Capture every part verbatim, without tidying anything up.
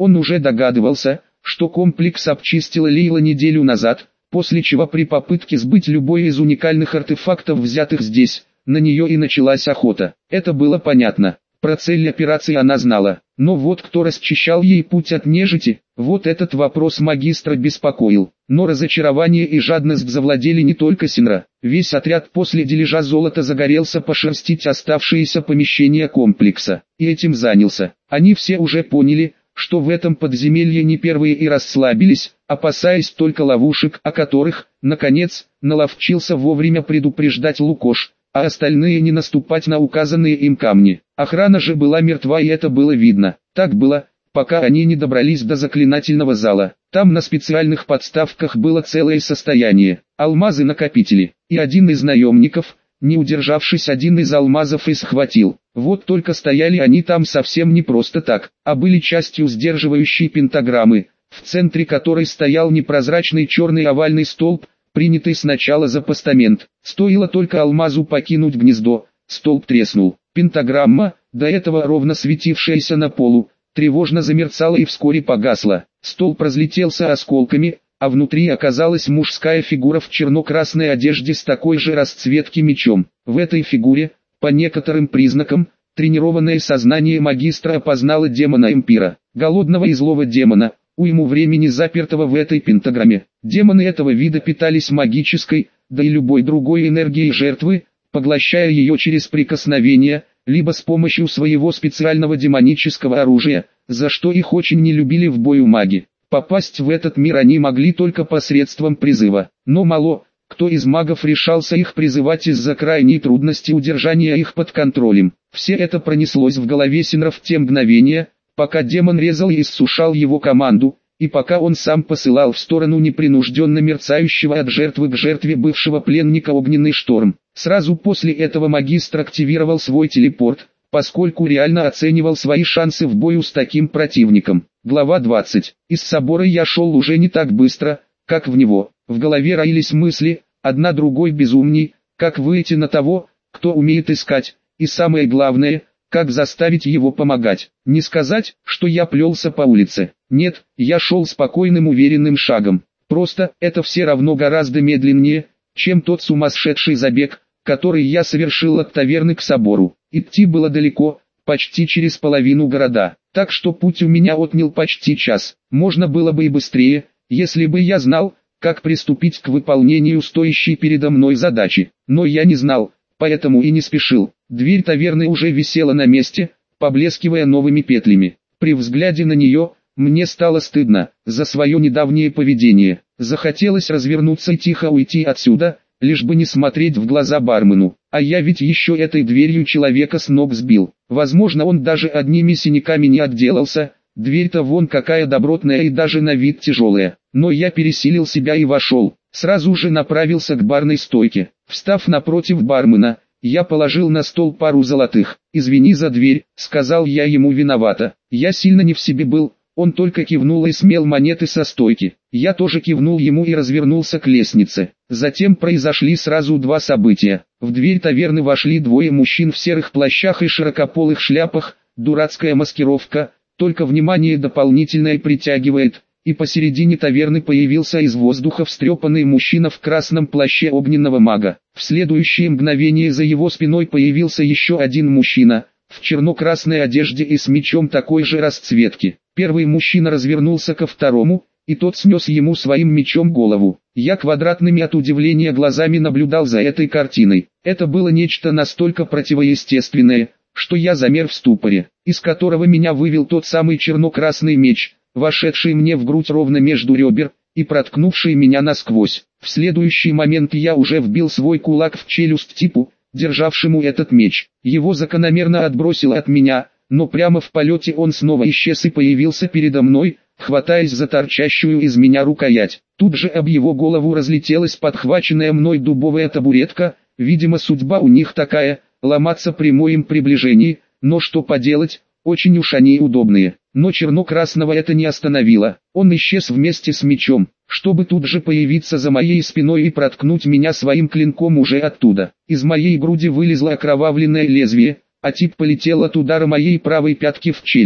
Он уже догадывался, что комплекс обчистила Лейла неделю назад, после чего при попытке сбыть любой из уникальных артефактов, взятых здесь, на нее и началась охота. Это было понятно. Про цель операции она знала, но вот кто расчищал ей путь от нежити, вот этот вопрос магистра беспокоил. Но разочарование и жадность завладели не только Синра. Весь отряд после дележа золота загорелся пошерстить оставшиеся помещения комплекса, и этим занялся. Они все уже поняли, что в этом подземелье не первые, и расслабились, опасаясь только ловушек, о которых, наконец, наловчился вовремя предупреждать Лукош, а остальные не наступать на указанные им камни. Охрана же была мертва, и это было видно. Так было, пока они не добрались до заклинательного зала. Там на специальных подставках было целое состояние, алмазы-накопители, и один из наемников, не удержавшись, один из алмазов и схватил. Вот только стояли они там совсем не просто так, а были частью сдерживающей пентаграммы, в центре которой стоял непрозрачный черный овальный столб, принятый сначала за постамент. Стоило только алмазу покинуть гнездо, столб треснул. Пентаграмма, до этого ровно светившаяся на полу, тревожно замерцала и вскоре погасла. Столб разлетелся осколками, а внутри оказалась мужская фигура в черно-красной одежде с такой же расцветки мечом. В этой фигуре, по некоторым признакам, тренированное сознание магистра опознало демона-эмпира, голодного и злого демона, уйму времени запертого в этой пентаграмме. Демоны этого вида питались магической, да и любой другой энергией жертвы, поглощая ее через прикосновение, либо с помощью своего специального демонического оружия, за что их очень не любили в бою маги. Попасть в этот мир они могли только посредством призыва, но мало кто из магов решался их призывать из-за крайней трудности удержания их под контролем. Все это пронеслось в голове Синра в те мгновения, пока демон резал и иссушал его команду, и пока он сам посылал в сторону непринужденно мерцающего от жертвы к жертве бывшего пленника огненный шторм. Сразу после этого магистр активировал свой телепорт, поскольку реально оценивал свои шансы в бою с таким противником. Глава двадцать. Из собора я шел уже не так быстро, как в него. В голове роились мысли, одна другой безумней, как выйти на того, кто умеет искать, и самое главное, как заставить его помогать. Не сказать, что я плелся по улице. Нет, я шел спокойным уверенным шагом. Просто, это все равно гораздо медленнее, чем тот сумасшедший забег, который я совершил от таверны к собору. Идти было далеко, почти через половину города, так что путь у меня отнял почти час. Можно было бы и быстрее, если бы я знал, как приступить к выполнению стоящей передо мной задачи. Но я не знал, поэтому и не спешил. Дверь таверны уже висела на месте, поблескивая новыми петлями. При взгляде на нее, мне стало стыдно за свое недавнее поведение. Захотелось развернуться и тихо уйти отсюда, лишь бы не смотреть в глаза бармену. А я ведь еще этой дверью человека с ног сбил. Возможно, он даже одними синяками не отделался. Дверь-то вон какая добротная и даже на вид тяжелая. Но я пересилил себя и вошел. Сразу же направился к барной стойке. Встав напротив бармена, я положил на стол пару золотых. «Извини за дверь», — сказал я ему виновато. Я сильно не в себе был, он только кивнул и смел монеты со стойки. Я тоже кивнул ему и развернулся к лестнице. Затем произошли сразу два события. В дверь таверны вошли двое мужчин в серых плащах и широкополых шляпах, дурацкая маскировка, только внимание дополнительное притягивает. И посередине таверны появился из воздуха встрепанный мужчина в красном плаще огненного мага. В следующее мгновение за его спиной появился еще один мужчина, в черно-красной одежде и с мечом такой же расцветки. Первый мужчина развернулся ко второму, и тот снес ему своим мечом голову. Я квадратными от удивления глазами наблюдал за этой картиной. Это было нечто настолько противоестественное, что я замер в ступоре, из которого меня вывел тот самый черно-красный меч, вошедший мне в грудь ровно между ребер, и проткнувший меня насквозь. В следующий момент я уже вбил свой кулак в челюсть типу, державшему этот меч. Его закономерно отбросило от меня, но прямо в полете он снова исчез и появился передо мной, хватаясь за торчащую из меня рукоять. Тут же об его голову разлетелась подхваченная мной дубовая табуретка, видимо судьба у них такая, ломаться при моем приближении, но что поделать, очень уж они удобные. Но черно-красного это не остановило, он исчез вместе с мечом, чтобы тут же появиться за моей спиной и проткнуть меня своим клинком уже оттуда. Из моей груди вылезло окровавленное лезвие, а тип полетел от удара моей правой пятки в челюсть.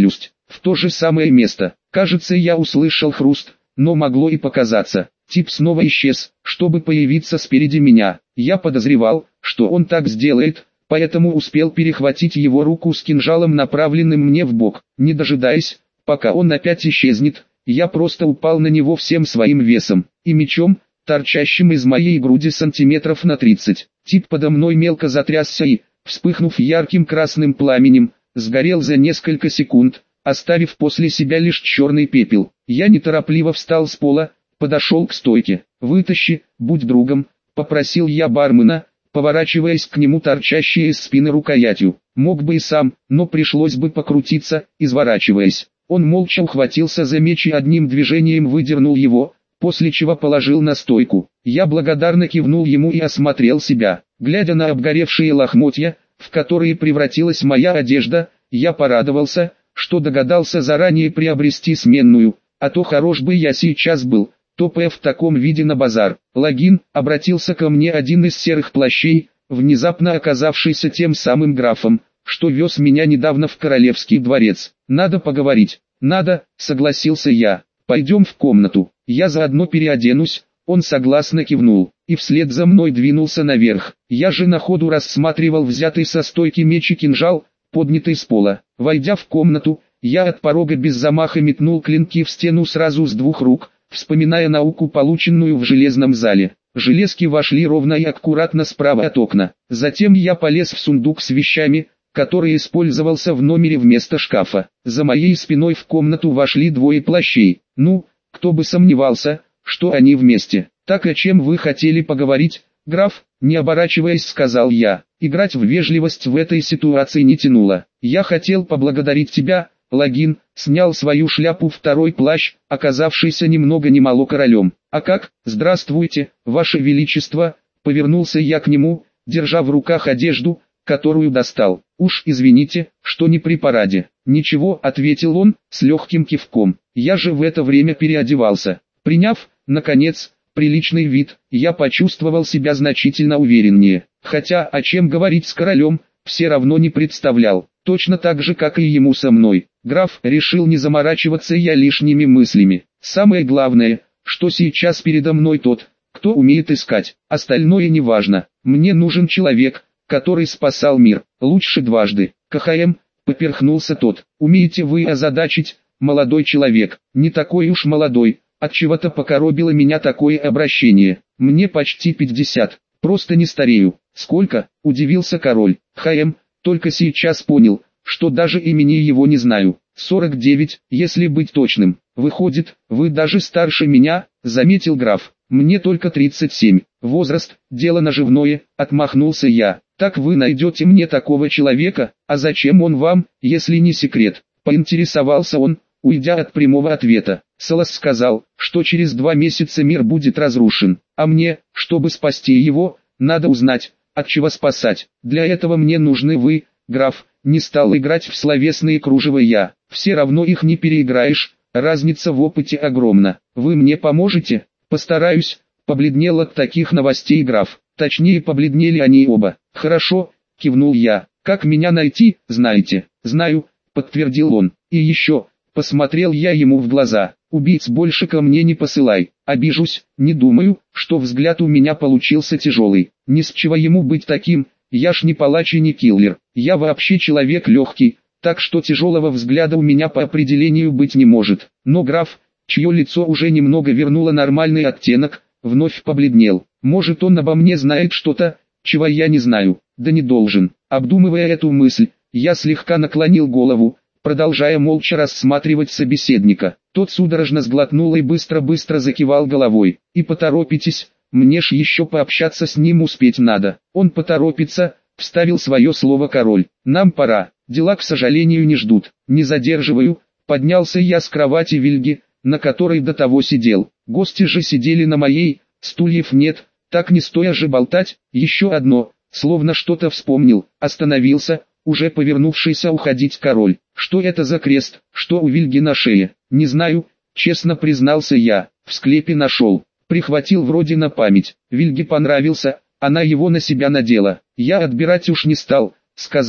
в то же самое место. Кажется, я услышал хруст, но могло и показаться. Тип снова исчез, чтобы появиться спереди меня. Я подозревал, что он так сделает, поэтому успел перехватить его руку с кинжалом, направленным мне в бок. Не дожидаясь, пока он опять исчезнет, я просто упал на него всем своим весом и мечом, торчащим из моей груди сантиметров на тридцать. Тип подо мной мелко затрясся и, вспыхнув ярким красным пламенем, сгорел за несколько секунд, оставив после себя лишь черный пепел. Я неторопливо встал с пола, подошел к стойке. «Вытащи, будь другом», — попросил я бармена, поворачиваясь к нему торчащей из спины рукоятью. Мог бы и сам, но пришлось бы покрутиться, изворачиваясь. Он молча ухватился за меч и одним движением выдернул его, после чего положил на стойку. Я благодарно кивнул ему и осмотрел себя. Глядя на обгоревшие лохмотья, в которые превратилась моя одежда, я порадовался, что догадался заранее приобрести сменную, а то хорош бы я сейчас был, топая в таком виде на базар. «Логин», — обратился ко мне один из серых плащей, внезапно оказавшийся тем самым графом, что вез меня недавно в королевский дворец. «Надо поговорить». «Надо», — согласился я. «Пойдем в комнату, я заодно переоденусь». Он согласно кивнул, и вслед за мной двинулся наверх. Я же на ходу рассматривал взятый со стойки меч и кинжал, поднятый с пола. Войдя в комнату, я от порога без замаха метнул клинки в стену сразу с двух рук, вспоминая науку, полученную в железном зале. Железки вошли ровно и аккуратно справа от окна. Затем я полез в сундук с вещами, который использовался в номере вместо шкафа. За моей спиной в комнату вошли двое плащей. Ну, кто бы сомневался, что они вместе. «Так, о чем вы хотели поговорить, граф?» Не оборачиваясь, сказал я. Играть в вежливость в этой ситуации не тянуло. «Я хотел поблагодарить тебя, Логин», снял свою шляпу второй плащ, оказавшийся ни много ни мало королем. «А как? Здравствуйте, ваше величество», повернулся я к нему, держа в руках одежду, которую достал. «Уж извините, что не при параде». «Ничего», ответил он, с легким кивком. «Я же в это время переодевался». Приняв, наконец, приличный вид, я почувствовал себя значительно увереннее. Хотя о чем говорить с королем, все равно не представлял. Точно так же, как и ему со мной. Граф решил не заморачиваться я лишними мыслями. Самое главное, что сейчас передо мной тот, кто умеет искать. Остальное не важно. Мне нужен человек, который спасал мир. Лучше дважды. КХМ, поперхнулся тот. Умеете вы озадачить, молодой человек? Не такой уж молодой. Отчего-то покоробило меня такое обращение. Мне почти пятьдесят. Просто не старею. Сколько? Удивился король. ХМ, только сейчас понял, что даже имени его не знаю. сорок девять, если быть точным. Выходит, вы даже старше меня, заметил граф. Мне только тридцать семь. Возраст, дело наживное, отмахнулся я. Так вы найдете мне такого человека, а зачем он вам, если не секрет? Поинтересовался он, уйдя от прямого ответа. Салас сказал, что через два месяца мир будет разрушен, а мне, чтобы спасти его, надо узнать, от чего спасать. Для этого мне нужны вы, граф. Не стал играть в словесные кружева я. Все равно их не переиграешь, разница в опыте огромна. Вы мне поможете? Постараюсь. Побледнел от таких новостей граф. Точнее, побледнели они оба. Хорошо, кивнул я. Как меня найти, знаете? Знаю, подтвердил он. И еще, посмотрел я ему в глаза. Убийц больше ко мне не посылай. Обижусь, не думаю, что взгляд у меня получился тяжелый. Ни с чего ему быть таким, я ж не палач и не киллер. Я вообще человек легкий, так что тяжелого взгляда у меня по определению быть не может. Но граф, чье лицо уже немного вернуло нормальный оттенок, вновь побледнел. Может, он обо мне знает что-то, чего я не знаю. Да не должен. Обдумывая эту мысль, я слегка наклонил голову, продолжая молча рассматривать собеседника. Тот судорожно сглотнул и быстро-быстро закивал головой. «И поторопитесь, мне ж еще пообщаться с ним успеть надо». «Он поторопится», — вставил свое слово король. «Нам пора, дела, к сожалению, не ждут». «Не задерживаю», — поднялся я с кровати Вильги, на которой до того сидел. Гости же сидели на моей, стульев нет, так не стоя же болтать. Еще одно, словно что-то вспомнил, остановился, уже повернувшийся уходить король. «Что это за крест, что у Вильги на шее?» «Не знаю», честно признался я, в склепе нашел. Прихватил вроде на память. Вильге понравился, она его на себя надела. Я отбирать уж не стал, сказал,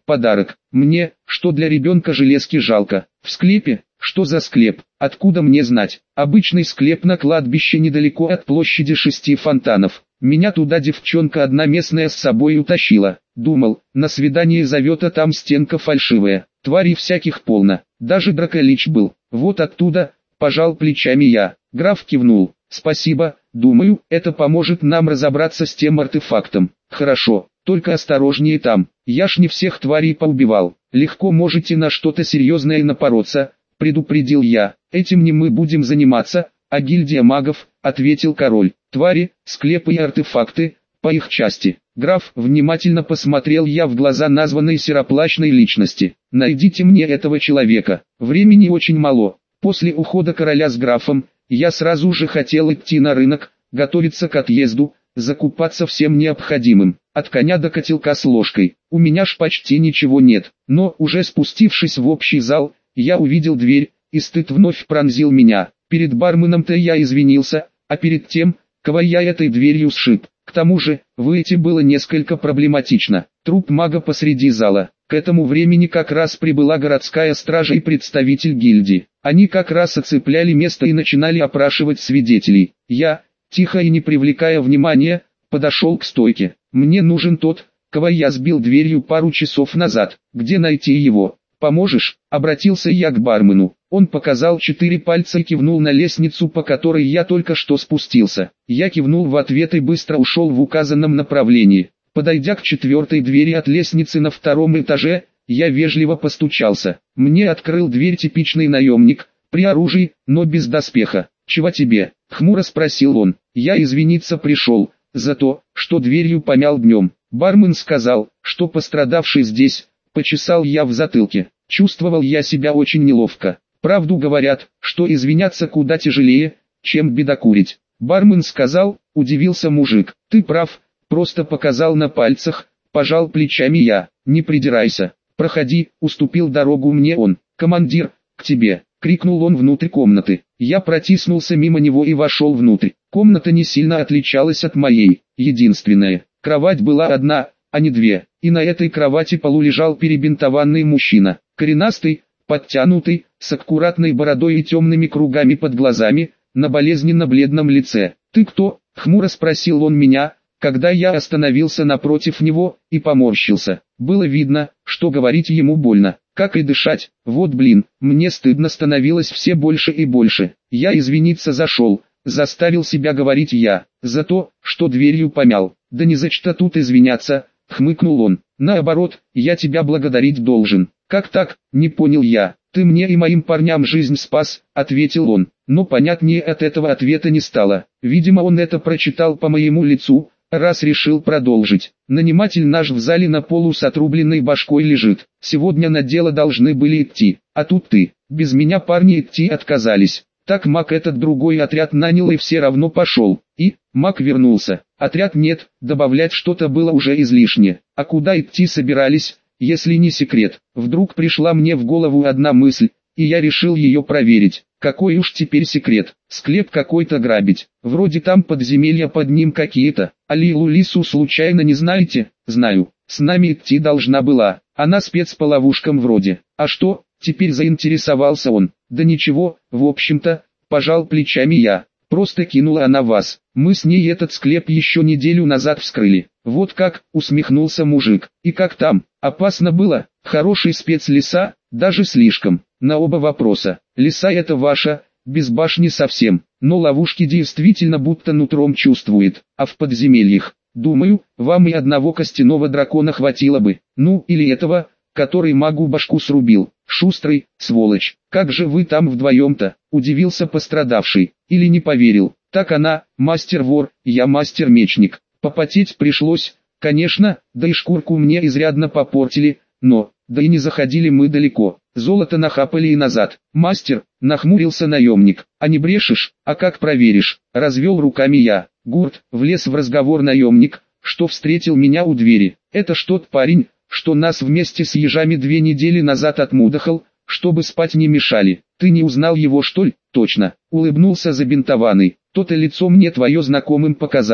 подарок. Мне, что для ребенка железки жалко. В склепе? Что за склеп? Откуда мне знать? Обычный склеп на кладбище недалеко от площади шести фонтанов. Меня туда девчонка одна местная с собой утащила. Думал, на свидание зовет, а там стенка фальшивая. Тварей всяких полно. Даже драколич был. Вот оттуда, пожал плечами я. Граф кивнул. Спасибо, думаю, это поможет нам разобраться с тем артефактом. Хорошо, только осторожнее там. Я ж не всех тварей поубивал. Легко можете на что-то серьезное напороться, предупредил я. Этим не мы будем заниматься, а гильдия магов, ответил король. Твари, склепы и артефакты, по их части. Граф, внимательно посмотрел я в глаза названной сероплащной личности. Найдите мне этого человека. Времени очень мало. После ухода короля с графом, я сразу же хотел идти на рынок, готовиться к отъезду, закупаться всем необходимым. От коня до котелка с ложкой. У меня ж почти ничего нет. Но, уже спустившись в общий зал, я увидел дверь, и стыд вновь пронзил меня. Перед барменом-то я извинился, а перед тем, кого я этой дверью сшиб. К тому же, выйти было несколько проблематично. Труп мага посреди зала. К этому времени как раз прибыла городская стража и представитель гильдии. Они как раз оцепляли место и начинали опрашивать свидетелей. Я, тихо и не привлекая внимания, подошел к стойке. Мне нужен тот, кого я сбил дверью пару часов назад. Где найти его? Поможешь? Обратился я к бармену. Он показал четыре пальца и кивнул на лестницу, по которой я только что спустился. Я кивнул в ответ и быстро ушел в указанном направлении. Подойдя к четвертой двери от лестницы на втором этаже, я вежливо постучался. Мне открыл дверь типичный наемник, при оружии, но без доспеха. «Чего тебе?» — хмуро спросил он. «Я извиниться пришел, за то, что дверью помял днем». Бармен сказал, что пострадавший здесь. Почесал я в затылке. Чувствовал я себя очень неловко. Правду говорят, что извиняться куда тяжелее, чем бедокурить. Бармен сказал, удивился мужик. «Ты прав, просто показал на пальцах», пожал плечами я. «Не придирайся. Проходи», уступил дорогу мне он. «Командир, к тебе», крикнул он внутрь комнаты. Я протиснулся мимо него и вошел внутрь. Комната не сильно отличалась от моей. Единственная, кровать была одна, а не две, и на этой кровати полу лежал перебинтованный мужчина. Коренастый, подтянутый, с аккуратной бородой и темными кругами под глазами, на болезненно-бледном лице. «Ты кто?» — хмуро спросил он меня, когда я остановился напротив него, и поморщился. Было видно, что говорить ему больно, как и дышать. Вот блин, мне стыдно становилось все больше и больше. Я извиниться зашел, заставил себя говорить я, за то, что дверью помял. «Да не за что тут извиняться», — хмыкнул он. «Наоборот, я тебя благодарить должен». «Как так?» — не понял я. «Ты мне и моим парням жизнь спас», — ответил он. Но понятнее от этого ответа не стало. Видимо, он это прочитал по моему лицу, раз решил продолжить. «Наниматель наш в зале на полу с отрубленной башкой лежит. Сегодня на дело должны были идти, а тут ты. Без меня парни идти отказались. Так маг этот другой отряд нанял и все равно пошел. И, маг вернулся. Отряд нет, добавлять что-то было уже излишне. А куда идти собирались, если не секрет?» Вдруг пришла мне в голову одна мысль, и я решил ее проверить. Какой уж теперь секрет, склеп какой-то грабить. Вроде там подземелья под ним какие-то. А Лилу Лису случайно не знаете? Знаю. С нами идти должна была. Она спец по ловушкам вроде. А что? Теперь заинтересовался он. Да ничего, в общем-то, пожал плечами я. Просто кинула она вас. Мы с ней этот склеп еще неделю назад вскрыли. Вот как, усмехнулся мужик. И как там? Опасно было? Хороший спец лиса? Даже слишком. На оба вопроса. Лиса это ваша, без башни совсем. Но ловушки действительно будто нутром чувствует. А в подземельях, думаю, вам и одного костяного дракона хватило бы. Ну, или этого, который магу башку срубил. Шустрый, сволочь. Как же вы там вдвоем-то? Удивился пострадавший. Или не поверил. Так она, мастер-вор, я мастер-мечник. Попотеть пришлось, конечно, да и шкурку мне изрядно попортили, но, да и не заходили мы далеко. Золото нахапали и назад. Мастер, нахмурился наемник. А не брешешь? А как проверишь? Развел руками я. Гурт, влез в разговор наемник, что встретил меня у двери. Это ж тот парень, что нас вместе с ежами две недели назад отмудохал, чтобы спать не мешали. Ты не узнал его, что ли? Точно. Улыбнулся забинтованный. То-то лицо мне твое знакомым показалось.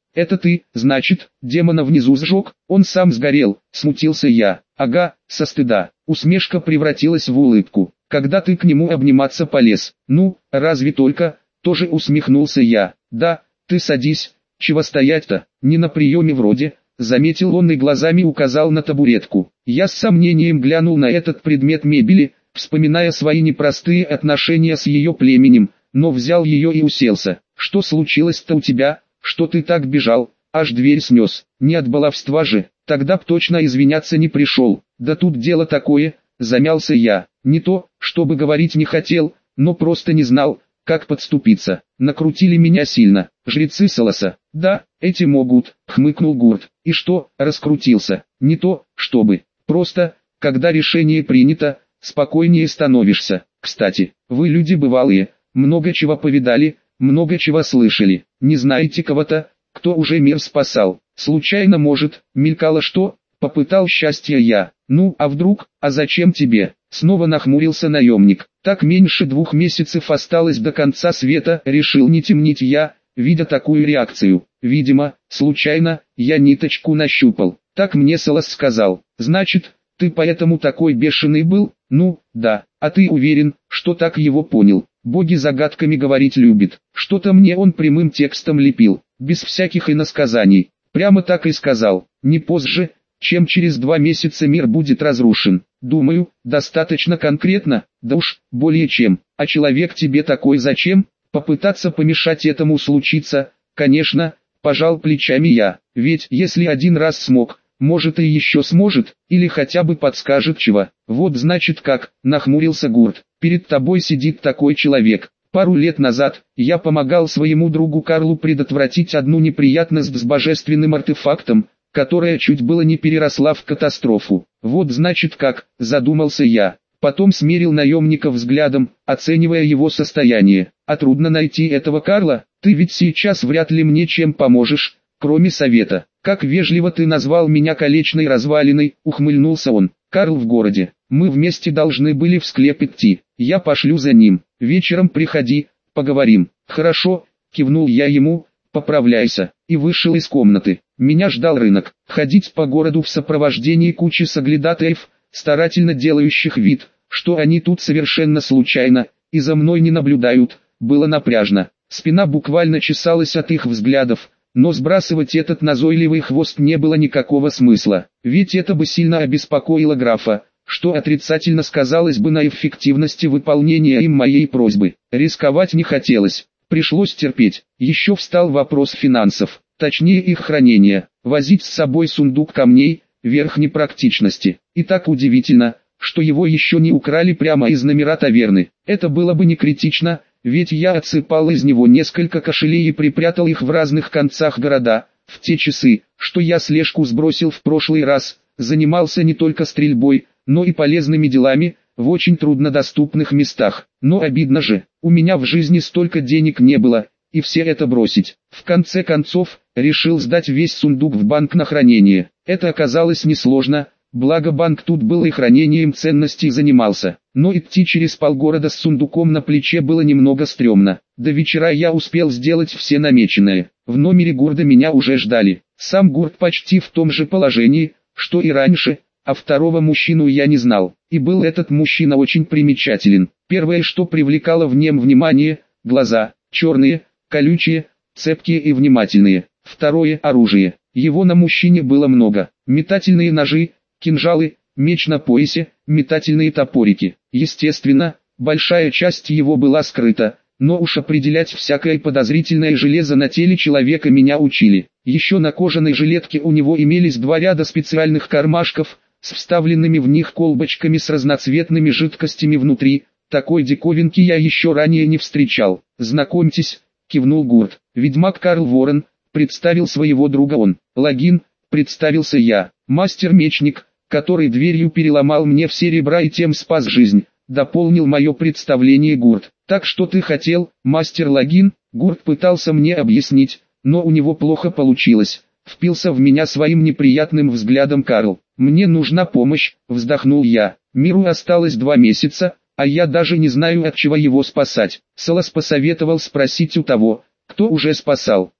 это ты, значит, демона внизу сжег, он сам сгорел, смутился я. Ага, со стыда. Усмешка превратилась в улыбку. Когда ты к нему обниматься полез, ну, разве только, тоже усмехнулся я. Да, ты садись, чего стоять-то, не на приеме вроде, заметил он и глазами указал на табуретку. Я с сомнением глянул на этот предмет мебели, вспоминая свои непростые отношения с ее племенем, но взял ее и уселся. Что случилось-то у тебя, что ты так бежал, аж дверь снес, не от баловства же, тогда б точно извиняться не пришел. Да тут дело такое, замялся я, не то, чтобы говорить не хотел, но просто не знал, как подступиться. Накрутили меня сильно, жрецы Солоса. Да, эти могут, хмыкнул Гурт. И что, раскрутился? Не то, чтобы. Просто, когда решение принято, спокойнее становишься. Кстати, вы люди бывалые, много чего повидали, много чего слышали. Не знаете кого-то, кто уже мир спасал? Случайно может, мелькало что? Попытал счастья я. Ну, а вдруг, а зачем тебе? Снова нахмурился наемник. Так меньше двух месяцев осталось до конца света, решил не темнить я, видя такую реакцию. Видимо, случайно, я ниточку нащупал. Так мне Солос сказал. Значит, ты поэтому такой бешеный был? Ну, да. А ты уверен, что так его понял? Боги загадками говорить любит. Что-то мне он прямым текстом лепил, без всяких иносказаний. Прямо так и сказал. Не позже, чем через два месяца мир будет разрушен. Думаю, достаточно конкретно, да уж, более чем. А человек тебе такой зачем? Попытаться помешать этому случиться, конечно, пожал плечами я. Ведь если один раз смог, может и еще сможет, или хотя бы подскажет чего. Вот значит как, нахмурился Гурт. Перед тобой сидит такой человек. Пару лет назад, я помогал своему другу Карлу предотвратить одну неприятность с божественным артефактом, которая чуть было не переросла в катастрофу. Вот значит как, задумался я. Потом смерил наемника взглядом, оценивая его состояние. А трудно найти этого Карла, ты ведь сейчас вряд ли мне чем поможешь, кроме совета. Как вежливо ты назвал меня колечной развалиной, ухмыльнулся он. Карл в городе, мы вместе должны были в склеп идти, я пошлю за ним, вечером приходи, поговорим. Хорошо, кивнул я ему, поправляйся, и вышел из комнаты. Меня ждал рынок, ходить по городу в сопровождении кучи соглядатаев, старательно делающих вид, что они тут совершенно случайно, и за мной не наблюдают, было напряжно. Спина буквально чесалась от их взглядов, но сбрасывать этот назойливый хвост не было никакого смысла, ведь это бы сильно обеспокоило графа, что отрицательно сказалось бы на эффективности выполнения им моей просьбы. Рисковать не хотелось, пришлось терпеть. Еще встал вопрос финансов, точнее их хранения. Возить с собой сундук камней – верх непрактичности. И так удивительно, что его еще не украли прямо из номера таверны. Это было бы не критично, ведь я отсыпал из него несколько кошелей и припрятал их в разных концах города. В те часы, что я слежку сбросил в прошлый раз, занимался не только стрельбой, но и полезными делами, в очень труднодоступных местах. Но обидно же, у меня в жизни столько денег не было, и все это бросить. В конце концов, решил сдать весь сундук в банк на хранение. Это оказалось несложно, благо банк тут был и хранением ценностей занимался. Но идти через полгорода с сундуком на плече было немного стрёмно. До вечера я успел сделать все намеченное. В номере Гурда меня уже ждали. Сам Гурд почти в том же положении, что и раньше, а второго мужчину я не знал. И был этот мужчина очень примечателен. Первое, что привлекало в нем внимание – глаза, черные, колючие, цепкие и внимательные. Второе – оружие. Его на мужчине было много. Метательные ножи, кинжалы, меч на поясе, метательные топорики. Естественно, большая часть его была скрыта, но уж определять всякое подозрительное железо на теле человека меня учили. Еще на кожаной жилетке у него имелись два ряда специальных кармашков, с вставленными в них колбочками с разноцветными жидкостями внутри. Такой диковинки я еще ранее не встречал. «Знакомьтесь», — кивнул Гурт, — «ведьмак Карл Ворон», — представил своего друга он. «Логин», — представился я, — «мастер-мечник, который дверью переломал мне все ребра и тем спас жизнь», — дополнил мое представление Гурт. «Так что ты хотел, мастер Логин?» Гурт пытался мне объяснить, но у него плохо получилось. Впился в меня своим неприятным взглядом Карл. «Мне нужна помощь», — вздохнул я. «Миру осталось два месяца, а я даже не знаю, от чего его спасать». Солос посоветовал спросить у того, кто уже спасал.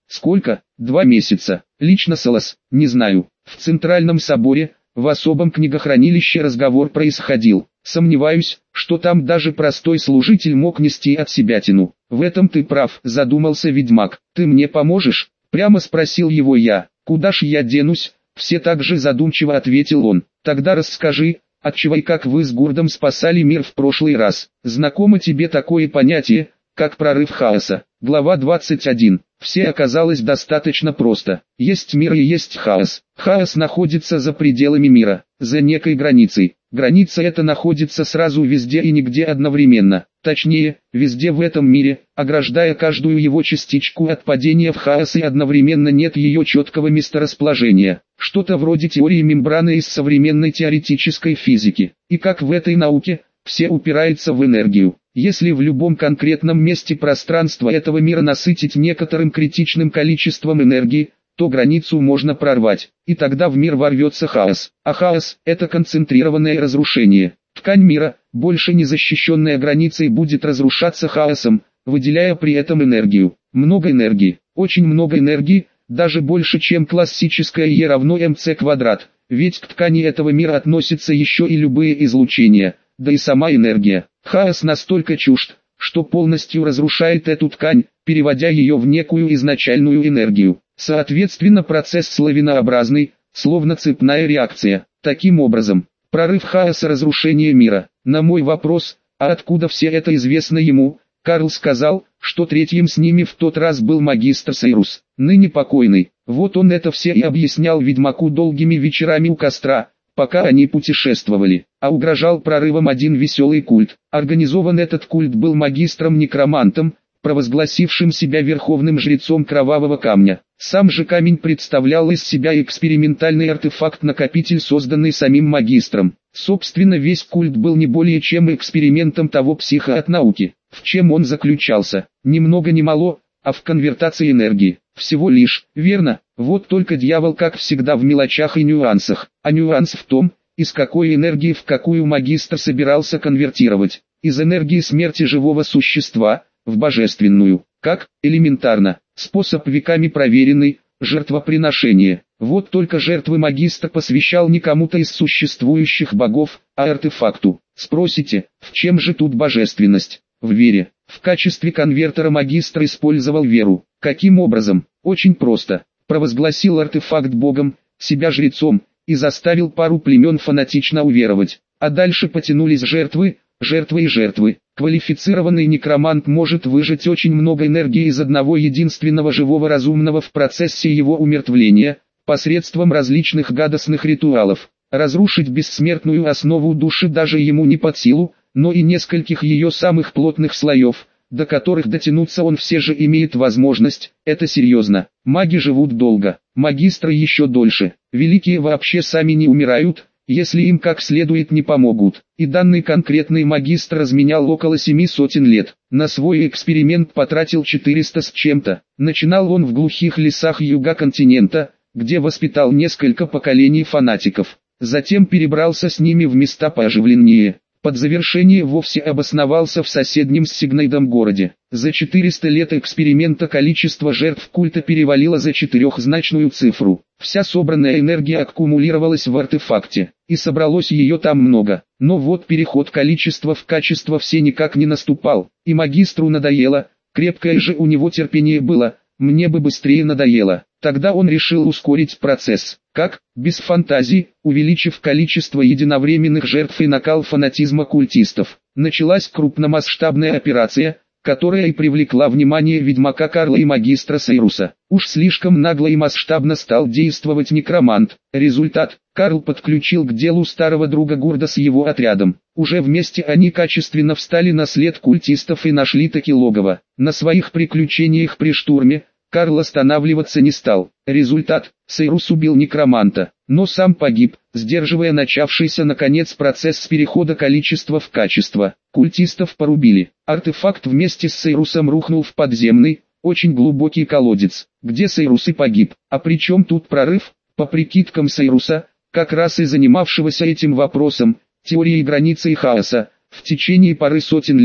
Сколько? Два месяца. Лично Солос, не знаю. В Центральном соборе, в особом книгохранилище разговор происходил. Сомневаюсь, что там даже простой служитель мог нести от себя тяну. В этом ты прав, задумался ведьмак. Ты мне поможешь? Прямо спросил его я. Куда ж я денусь? Все так же задумчиво ответил он. Тогда расскажи, отчего и как вы с Гурдом спасали мир в прошлый раз. Знакомо тебе такое понятие, как прорыв хаоса? Глава двадцать один. Все оказалось достаточно просто. Есть мир и есть хаос. Хаос находится за пределами мира, за некой границей. Граница эта находится сразу везде и нигде одновременно. Точнее, везде в этом мире, ограждая каждую его частичку от падения в хаос, и одновременно нет ее четкого месторасположения. Что-то вроде теории мембраны из современной теоретической физики. И как в этой науке, все упирается в энергию. Если в любом конкретном месте пространства этого мира насытить некоторым критичным количеством энергии, то границу можно прорвать, и тогда в мир ворвется хаос. А хаос – это концентрированное разрушение. Ткань мира, больше не защищенная границей, будет разрушаться хаосом, выделяя при этом энергию. Много энергии, очень много энергии, даже больше, чем классическое E равно mc квадрат, ведь к ткани этого мира относятся еще и любые излучения, да и сама энергия. Хаос настолько чужд, что полностью разрушает эту ткань, переводя ее в некую изначальную энергию. Соответственно, процесс лавинообразный, словно цепная реакция. Таким образом, прорыв хаоса, разрушение мира. На мой вопрос, а откуда все это известно ему, Карл сказал, что третьим с ними в тот раз был магистр Сейрус, ныне покойный. Вот он это все и объяснял ведьмаку долгими вечерами у костра, пока они путешествовали. А угрожал прорывом один веселый культ. Организован этот культ был магистром-некромантом, провозгласившим себя верховным жрецом кровавого камня. Сам же камень представлял из себя экспериментальный артефакт-накопитель, созданный самим магистром. Собственно, весь культ был не более чем экспериментом того психа от науки. В чем он заключался? Ни много ни мало, а в конвертации энергии. Всего лишь, верно? Вот только дьявол, как всегда, в мелочах и нюансах. А нюанс в том, из какой энергии в какую магистр собирался конвертировать. Из энергии смерти живого существа в божественную. Как? Элементарно. Способ веками проверенный – жертвоприношение. Вот только жертвы магистр посвящал не кому-то из существующих богов, а артефакту. Спросите, в чем же тут божественность? В вере. В качестве конвертера магистр использовал веру. Каким образом? Очень просто. Провозгласил артефакт богом, себя жрецом, и заставил пару племен фанатично уверовать. А дальше потянулись жертвы, жертвы и жертвы. Квалифицированный некромант может выжать очень много энергии из одного единственного живого разумного в процессе его умертвления, посредством различных гадостных ритуалов. Разрушить бессмертную основу души даже ему не под силу, но и нескольких ее самых плотных слоев, до которых дотянуться он все же имеет возможность. Это серьезно. Маги живут долго, магистры еще дольше. Великие вообще сами не умирают, если им как следует не помогут. И данный конкретный магистр разменял около семи сотен лет. На свой эксперимент потратил четыреста с чем-то. Начинал он в глухих лесах юга континента, где воспитал несколько поколений фанатиков. Затем перебрался с ними в места пооживленнее. Под завершение вовсе обосновался в соседнем с Сигнейдом городе. За четыреста лет эксперимента количество жертв культа перевалило за четырехзначную цифру. Вся собранная энергия аккумулировалась в артефакте, и собралось ее там много. Но вот переход количества в качество все никак не наступал, и магистру надоело, крепкое же у него терпение было, мне бы быстрее надоело. Тогда он решил ускорить процесс. Как? Без фантазий, увеличив количество единовременных жертв и накал фанатизма культистов. Началась крупномасштабная операция, которая и привлекла внимание ведьмака Карла и магистра Сейруса. Уж слишком нагло и масштабно стал действовать некромант. Результат: Карл подключил к делу старого друга Гурда с его отрядом. Уже вместе они качественно встали на след культистов и нашли таки логово. На своих приключениях при штурме Карл останавливаться не стал. Результат: Сейрус убил некроманта, но сам погиб, сдерживая начавшийся наконец процесс перехода количества в качество. Культистов порубили. Артефакт вместе с Сейрусом рухнул в подземный, очень глубокий колодец, где Сейрус и погиб. А при чем тут прорыв? По прикидкам Сейруса, как раз и занимавшегося этим вопросом, теорией границы и хаоса, в течение пары сотен лет,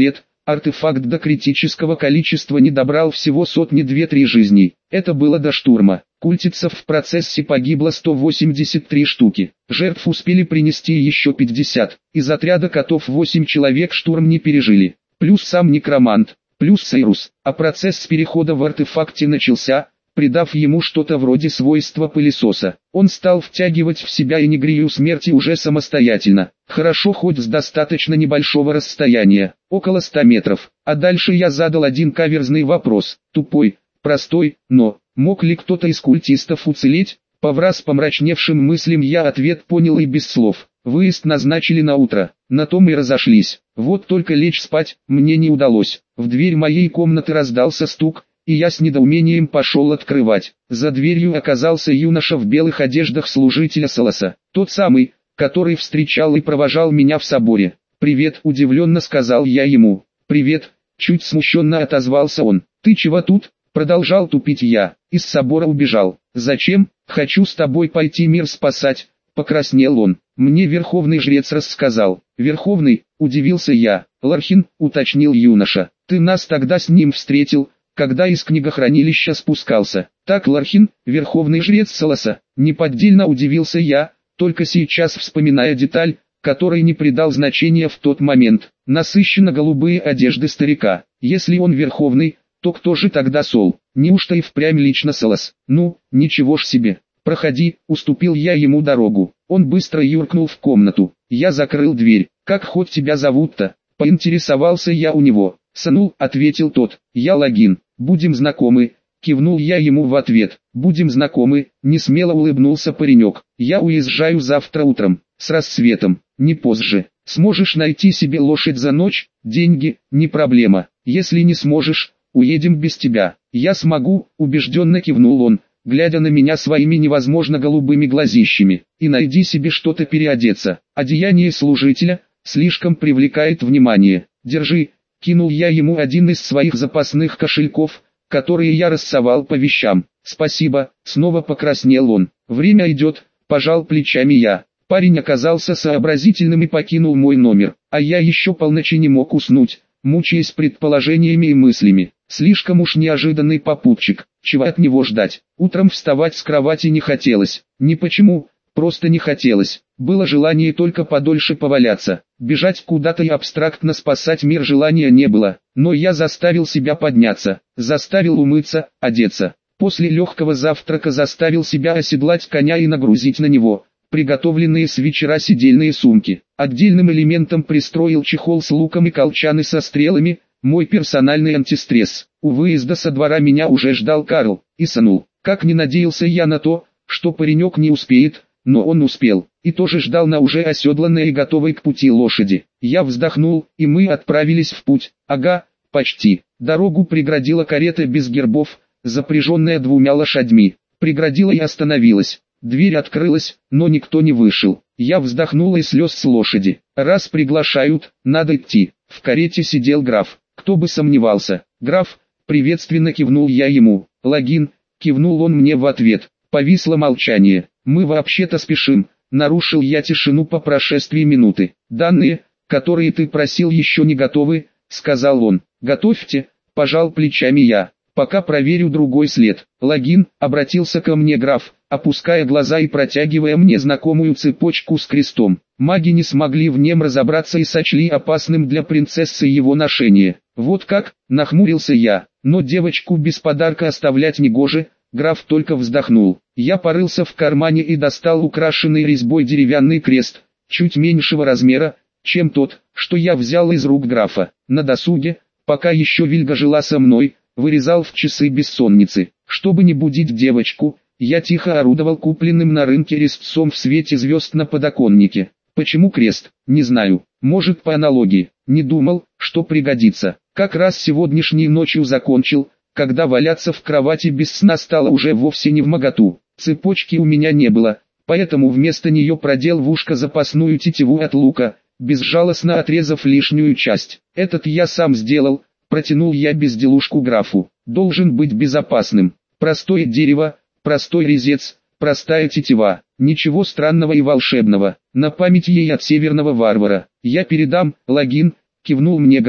артефакт до критического количества не добрал всего сотни две-три жизней. Это было до штурма. Культицев в процессе погибло сто восемьдесят три штуки. Жертв успели принести еще пятьдесят. Из отряда котов восемь человек штурм не пережили. Плюс сам некромант, плюс Сейрус. А процесс перехода в артефакте начался, придав ему что-то вроде свойства пылесоса. Он стал втягивать в себя энегрию смерти уже самостоятельно. Хорошо хоть с достаточно небольшого расстояния, около ста метров. А дальше я задал один каверзный вопрос, тупой, простой, но мог ли кто-то из культистов уцелеть? Повраз помрачневшим мыслям я ответ понял и без слов. Выезд назначили на утро, на том и разошлись. Вот только лечь спать мне не удалось. В дверь моей комнаты раздался стук, и я с недоумением пошел открывать. За дверью оказался юноша в белых одеждах служителя Солоса, тот самый, который встречал и провожал меня в соборе. «Привет», — удивленно сказал я ему. «Привет», — чуть смущенно отозвался он. «Ты чего тут?» — продолжал тупить я. «Из собора убежал». «Зачем?» «Хочу с тобой пойти мир спасать», — покраснел он. «Мне верховный жрец рассказал». «Верховный?» — удивился я. «Лархин», — уточнил юноша. «Ты нас тогда с ним встретил, когда из книгохранилища спускался». «Так, Лархин, верховный жрец Солоса?» Неподдельно удивился я, только сейчас вспоминая деталь, которой не придал значения в тот момент. Насыщенно-голубые одежды старика. Если он верховный, то кто же тогда Сол? Неужто и впрямь лично Солос? «Ну, ничего ж себе. Проходи», — уступил я ему дорогу. Он быстро юркнул в комнату. Я закрыл дверь. «Как хоть тебя зовут-то?» — поинтересовался я у него. «Санул», — ответил тот. «Я Логин. Будем знакомы», — кивнул я ему в ответ. «Будем знакомы», — несмело улыбнулся паренек. «Я уезжаю завтра утром, с рассветом, не позже. Сможешь найти себе лошадь за ночь? Деньги, не проблема. Если не сможешь, уедем без тебя». «Я смогу», — убежденно кивнул он, глядя на меня своими невозможно голубыми глазищами. «И найди себе что-то переодеться. Одеяние служителя слишком привлекает внимание. Держи». Кинул я ему один из своих запасных кошельков, которые я рассовал по вещам. «Спасибо», — снова покраснел он. «Время идет», — пожал плечами я. Парень оказался сообразительным и покинул мой номер, а я еще полночи не мог уснуть, мучаясь предположениями и мыслями. Слишком уж неожиданный попутчик, чего от него ждать? Утром вставать с кровати не хотелось. Не почему, просто не хотелось. Было желание только подольше поваляться. Бежать куда-то и абстрактно спасать мир желания не было. Но я заставил себя подняться, заставил умыться, одеться. После легкого завтрака заставил себя оседлать коня и нагрузить на него приготовленные с вечера седельные сумки. Отдельным элементом пристроил чехол с луком и колчаны со стрелами, мой персональный антистресс. У выезда со двора меня уже ждал Карл, и Санул. Как не надеялся я на то, что паренек не успеет, но он успел, и тоже ждал на уже оседланной и готовой к пути лошади. Я вздохнул, и мы отправились в путь. Ага, почти. Дорогу преградила карета без гербов, запряженная двумя лошадьми. Преградила и остановилась. Дверь открылась, но никто не вышел. Я вздохнул и слез с лошади. Раз приглашают, надо идти. В карете сидел граф. Кто бы сомневался. «Граф», приветственно кивнул я ему. «Логин», кивнул он мне в ответ. Повисло молчание. «Мы вообще-то спешим», нарушил я тишину по прошествии минуты. «Данные, которые ты просил, еще не готовы», сказал он. «Готовьте», пожал плечами я. «Пока проверю другой след». «Логин», обратился ко мне граф, опуская глаза и протягивая мне знакомую цепочку с крестом. Маги не смогли в нем разобраться и сочли опасным для принцессы его ношение. «Вот как?» — нахмурился я. «Но девочку без подарка оставлять негоже», граф только вздохнул. Я порылся в кармане и достал украшенный резьбой деревянный крест, чуть меньшего размера, чем тот, что я взял из рук графа. На досуге, пока еще Вильга жила со мной, вырезал в часы бессонницы. Чтобы не будить девочку, я тихо орудовал купленным на рынке резцом в свете звезд на подоконнике. Почему крест? Не знаю. Может, по аналогии. Не думал, что пригодится. Как раз сегодняшней ночью закончил, когда валяться в кровати без сна стало уже вовсе не вмоготу. Цепочки у меня не было, поэтому вместо нее продел в ушко запасную тетиву от лука, безжалостно отрезав лишнюю часть. Этот я сам сделал, протянул я безделушку графу. Должен быть безопасным. Простое дерево, простой резец, простая тетива. Ничего странного и волшебного. На память ей от северного варвара. Я передам, Логин, кивнул мне граф.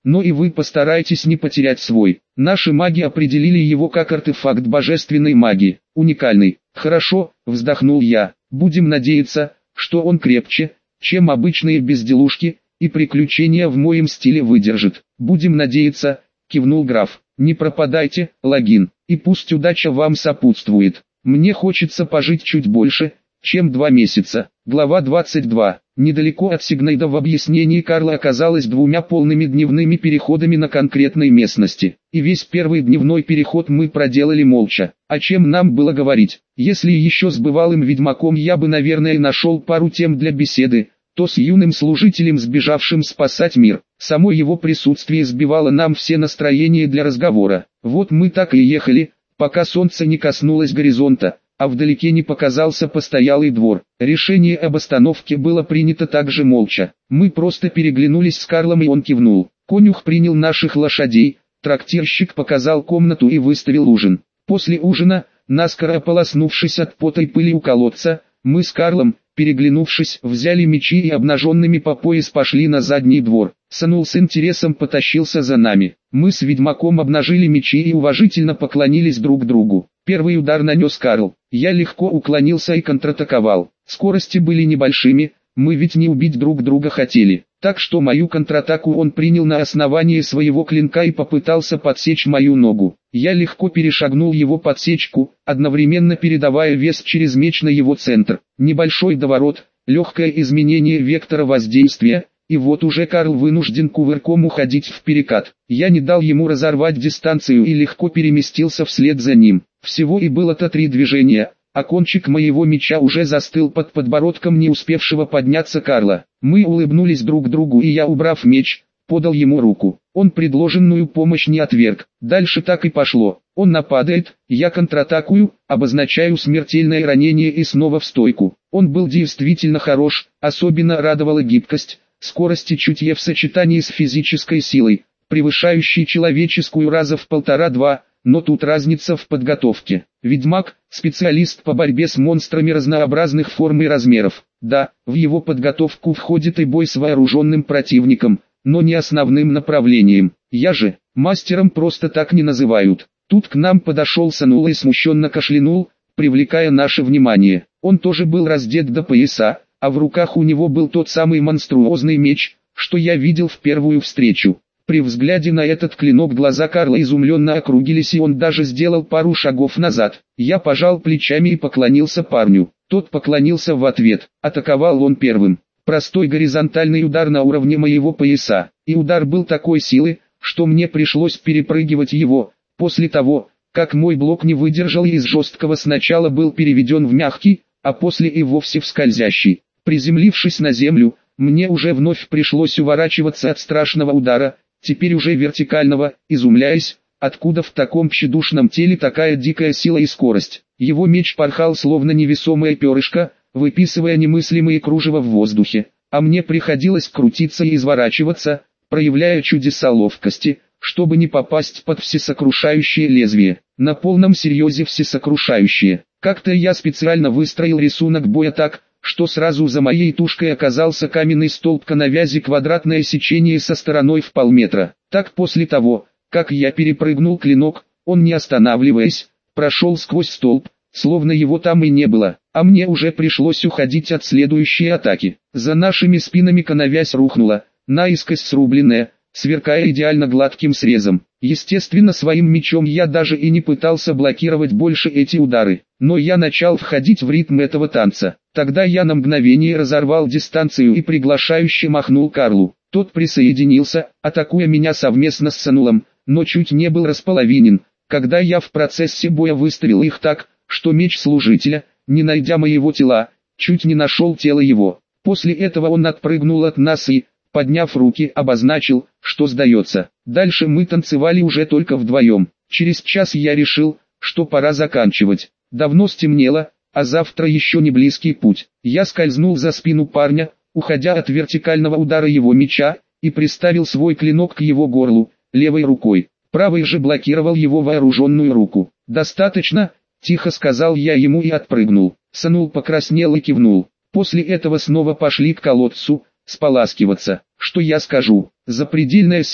но и вы постарайтесь не потерять свой. Наши маги определили его как артефакт божественной магии, уникальный. Хорошо, вздохнул я, будем надеяться, что он крепче, чем обычные безделушки, и приключения в моем стиле выдержит. Будем надеяться, кивнул граф. Не пропадайте, Логин, и пусть удача вам сопутствует. Мне хочется пожить чуть больше, чем два месяца. Глава двадцать два. Недалеко от Сигнейда в объяснении Карла оказалось двумя полными дневными переходами на конкретной местности. И весь первый дневной переход мы проделали молча. О чем нам было говорить? Если еще с бывалым ведьмаком я бы, наверное, нашел пару тем для беседы, то с юным служителем, сбежавшим спасать мир, само его присутствие сбивало нам все настроения для разговора. Вот мы так и ехали, пока солнце не коснулось горизонта, а вдалеке не показался постоялый двор. Решение об остановке было принято также молча. Мы просто переглянулись с Карлом, и он кивнул. Конюх принял наших лошадей, трактирщик показал комнату и выставил ужин. После ужина, наскоро ополоснувшись от пота и пыли у колодца, мы с Карлом, переглянувшись, взяли мечи и обнаженными по пояс пошли на задний двор. Санул с интересом потащился за нами. Мы с ведьмаком обнажили мечи и уважительно поклонились друг другу. Первый удар нанес Карл. Я легко уклонился и контратаковал. Скорости были небольшими, мы ведь не убить друг друга хотели. Так что мою контратаку он принял на основании своего клинка и попытался подсечь мою ногу. Я легко перешагнул его подсечку, одновременно передавая вес через меч на его центр. Небольшой доворот, легкое изменение вектора воздействия, и вот уже Карл вынужден кувырком уходить в перекат. Я не дал ему разорвать дистанцию и легко переместился вслед за ним. Всего и было-то три движения, а кончик моего меча уже застыл под подбородком не успевшего подняться Карла. Мы улыбнулись друг другу, и я, убрав меч, подал ему руку. Он предложенную помощь не отверг. Дальше так и пошло. Он нападает, я контратакую, обозначаю смертельное ранение и снова в стойку. Он был действительно хорош, особенно радовала гибкость, скорость и чутье в сочетании с физической силой, превышающей человеческую раза в полтора-два. Но тут разница в подготовке. Ведьмак – специалист по борьбе с монстрами разнообразных форм и размеров. Да, в его подготовку входит и бой с вооруженным противником, но не основным направлением. Я же, мастером просто так не называют. Тут к нам подошел Санула и смущенно кашлянул, привлекая наше внимание. Он тоже был раздет до пояса, а в руках у него был тот самый монструозный меч, что я видел в первую встречу. При взгляде на этот клинок глаза Карла изумленно округлились, и он даже сделал пару шагов назад. Я пожал плечами и поклонился парню. Тот поклонился в ответ. Атаковал он первым. Простой горизонтальный удар на уровне моего пояса. И удар был такой силы, что мне пришлось перепрыгивать его. После того, как мой блок не выдержал и из жесткого сначала был переведен в мягкий, а после и вовсе в скользящий. Приземлившись на землю, мне уже вновь пришлось уворачиваться от страшного удара, теперь уже вертикального, изумляясь, откуда в таком тщедушном теле такая дикая сила и скорость. Его меч порхал словно невесомое перышко, выписывая немыслимые кружева в воздухе, а мне приходилось крутиться и изворачиваться, проявляя чудеса ловкости, чтобы не попасть под всесокрушающее лезвие. На полном серьезе всесокрушающее. Как-то я специально выстроил рисунок боя так, что сразу за моей тушкой оказался каменный столб навязи, квадратное сечение со стороной в полметра. Так после того, как я перепрыгнул клинок, он, не останавливаясь, прошел сквозь столб, словно его там и не было, а мне уже пришлось уходить от следующей атаки. За нашими спинами канавязь рухнула, наискось срубленная, сверкая идеально гладким срезом. Естественно, своим мечом я даже и не пытался блокировать больше эти удары, но я начал входить в ритм этого танца. Тогда я на мгновение разорвал дистанцию и приглашающе махнул Карлу. Тот присоединился, атакуя меня совместно с Санулом, но чуть не был располовинен, когда я в процессе боя выставил их так, что меч служителя, не найдя моего тела, чуть не нашел тело его. После этого он отпрыгнул от нас и, подняв руки, обозначил, что сдается. Дальше мы танцевали уже только вдвоем. Через час я решил, что пора заканчивать. Давно стемнело, а завтра еще не близкий путь. Я скользнул за спину парня, уходя от вертикального удара его меча, и приставил свой клинок к его горлу, левой рукой. Правой же блокировал его вооруженную руку. «Достаточно», — тихо сказал я ему и отпрыгнул. Санул покраснел и кивнул. После этого снова пошли к колодцу, споласкиваться. Что я скажу? Запредельная сила,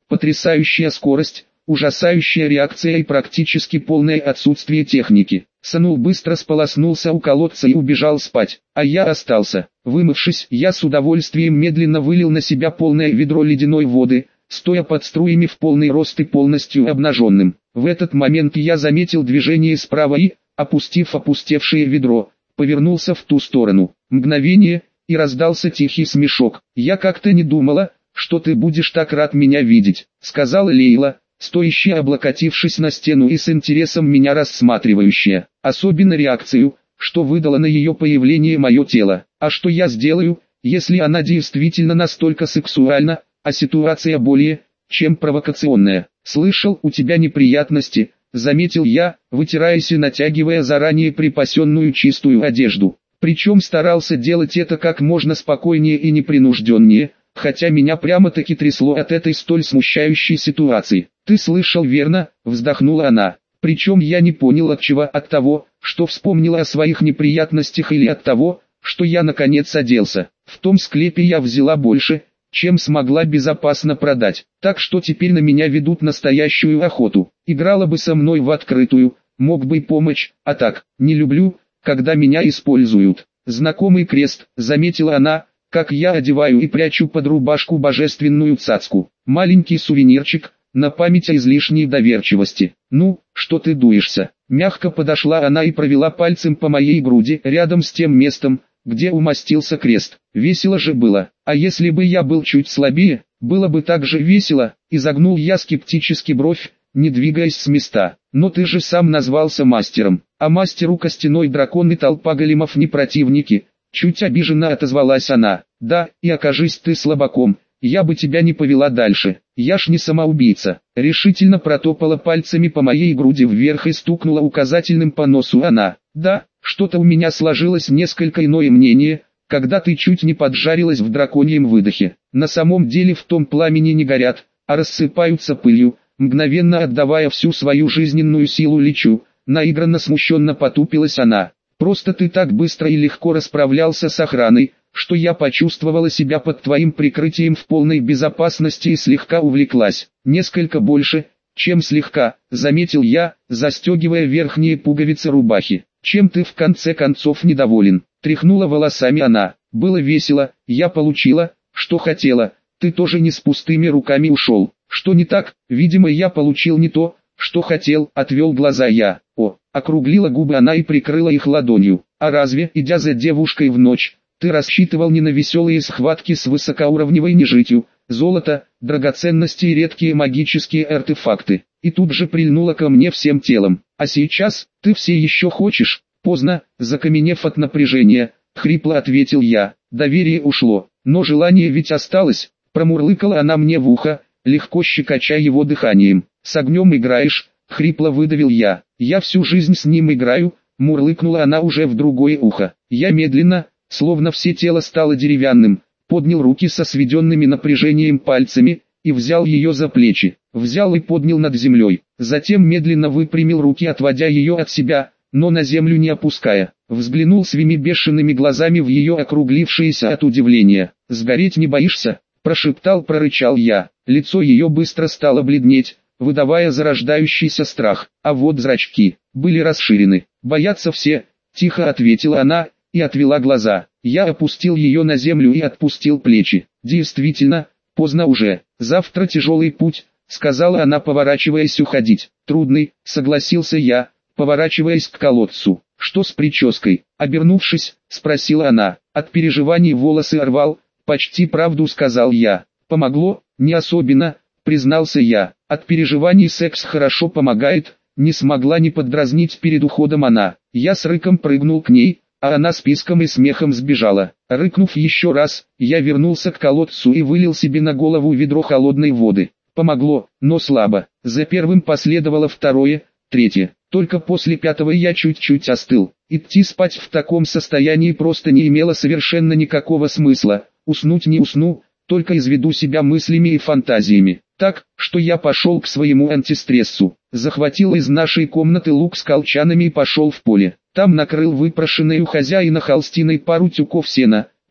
Потрясающая скорость, ужасающая реакция и практически полное отсутствие техники. Санул быстро сполоснулся у колодца и убежал спать, а я остался. Вымывшись, я с удовольствием медленно вылил на себя полное ведро ледяной воды, стоя под струями в полный рост и полностью обнаженным. В этот момент я заметил движение справа и, опустив опустевшее ведро, повернулся в ту сторону. Мгновение, и раздался тихий смешок. «Я как-то не думала, что ты будешь так рад меня видеть», — сказала Лейла, стоящая облокотившись на стену и с интересом меня рассматривающая. Особенно реакцию, что выдало на ее появление мое тело. А что я сделаю, если она действительно настолько сексуальна, а ситуация более, чем провокационная? «Слышал, у тебя неприятности», — заметил я, вытираясь и натягивая заранее припасенную чистую одежду. Причем старался делать это как можно спокойнее и непринужденнее, хотя меня прямо-таки трясло от этой столь смущающей ситуации. «Ты слышал верно», — вздохнула она. Причем я не понял от чего, от того, что вспомнила о своих неприятностях или от того, что я наконец оделся. В том склепе я взяла больше, чем смогла безопасно продать. Так что теперь на меня ведут настоящую охоту. Играла бы со мной в открытую, мог бы помочь, а так, не люблю, когда меня используют. «Знакомый крест», — заметила она, как я одеваю и прячу под рубашку божественную цацку. Маленький сувенирчик, на память о излишней доверчивости. «Ну, что ты дуешься?» Мягко подошла она и провела пальцем по моей груди, рядом с тем местом, где умастился крест. Весело же было. А если бы я был чуть слабее, было бы так же весело, изогнул я скептически бровь, не двигаясь с места. «Но ты же сам назвался мастером, а мастеру костяной дракон и толпа големов не противники», чуть обиженно отозвалась она. «Да, и окажись ты слабаком, я бы тебя не повела дальше, я ж не самоубийца». Решительно протопала пальцами по моей груди вверх и стукнула указательным по носу она. «Да, что-то у меня сложилось несколько иное мнение, когда ты чуть не поджарилась в драконьем выдохе. На самом деле в том пламени не горят, а рассыпаются пылью». Мгновенно отдавая всю свою жизненную силу лечу, наигранно смущенно потупилась она. «Просто ты так быстро и легко расправлялся с охраной, что я почувствовала себя под твоим прикрытием в полной безопасности и слегка увлеклась. Несколько больше, чем слегка», — заметил я, застегивая верхние пуговицы рубахи. «Чем ты в конце концов недоволен?» — тряхнула волосами она. «Было весело, я получила, что хотела, ты тоже не с пустыми руками ушел». «Что не так? Видимо, я получил не то, что хотел», — отвел глаза я. «О», — округлила губы она и прикрыла их ладонью. «А разве, идя за девушкой в ночь, ты рассчитывал не на веселые схватки с высокоуровневой нежитью, золото, драгоценности и редкие магические артефакты?» И тут же прильнула ко мне всем телом. «А сейчас, ты все еще хочешь?» «Поздно», — закаменев от напряжения, хрипло ответил я. Доверие ушло, но желание ведь осталось, промурлыкала она мне в ухо, легко щекоча его дыханием. «С огнем играешь?» — хрипло выдавил я. «Я всю жизнь с ним играю», — мурлыкнула она уже в другое ухо. Я медленно, словно все тело стало деревянным, поднял руки со сведенными напряжением пальцами, и взял ее за плечи. Взял и поднял над землей. Затем медленно выпрямил руки, отводя ее от себя, но на землю не опуская. Взглянул своими бешеными глазами в ее округлившиеся от удивления. «Сгореть не боишься?» — прошептал, прорычал я. Лицо ее быстро стало бледнеть, выдавая зарождающийся страх, а вот зрачки были расширены. «Боятся все», — тихо ответила она, и отвела глаза. Я опустил ее на землю и отпустил плечи. «Действительно, поздно уже, завтра тяжелый путь», — сказала она, поворачиваясь уходить. «Трудный», — согласился я, поворачиваясь к колодцу. «Что с прической?» — обернувшись, спросила она. От переживаний волосы рвал, почти правду сказал я. «Помогло?» «Не особенно», — признался я. «От переживаний секс хорошо помогает», — не смогла не поддразнить перед уходом она. Я с рыком прыгнул к ней, а она с писком и смехом сбежала. Рыкнув еще раз, я вернулся к колодцу и вылил себе на голову ведро холодной воды. Помогло, но слабо. За первым последовало второе, третье. Только после пятого я чуть-чуть остыл. Идти спать в таком состоянии просто не имело совершенно никакого смысла. Уснуть не усну, только изведу себя мыслями и фантазиями. Так, что я пошел к своему антистрессу, захватил из нашей комнаты лук с колчанами и пошел в поле. Там накрыл выпрошенной у хозяина холстиной пару тюков сена,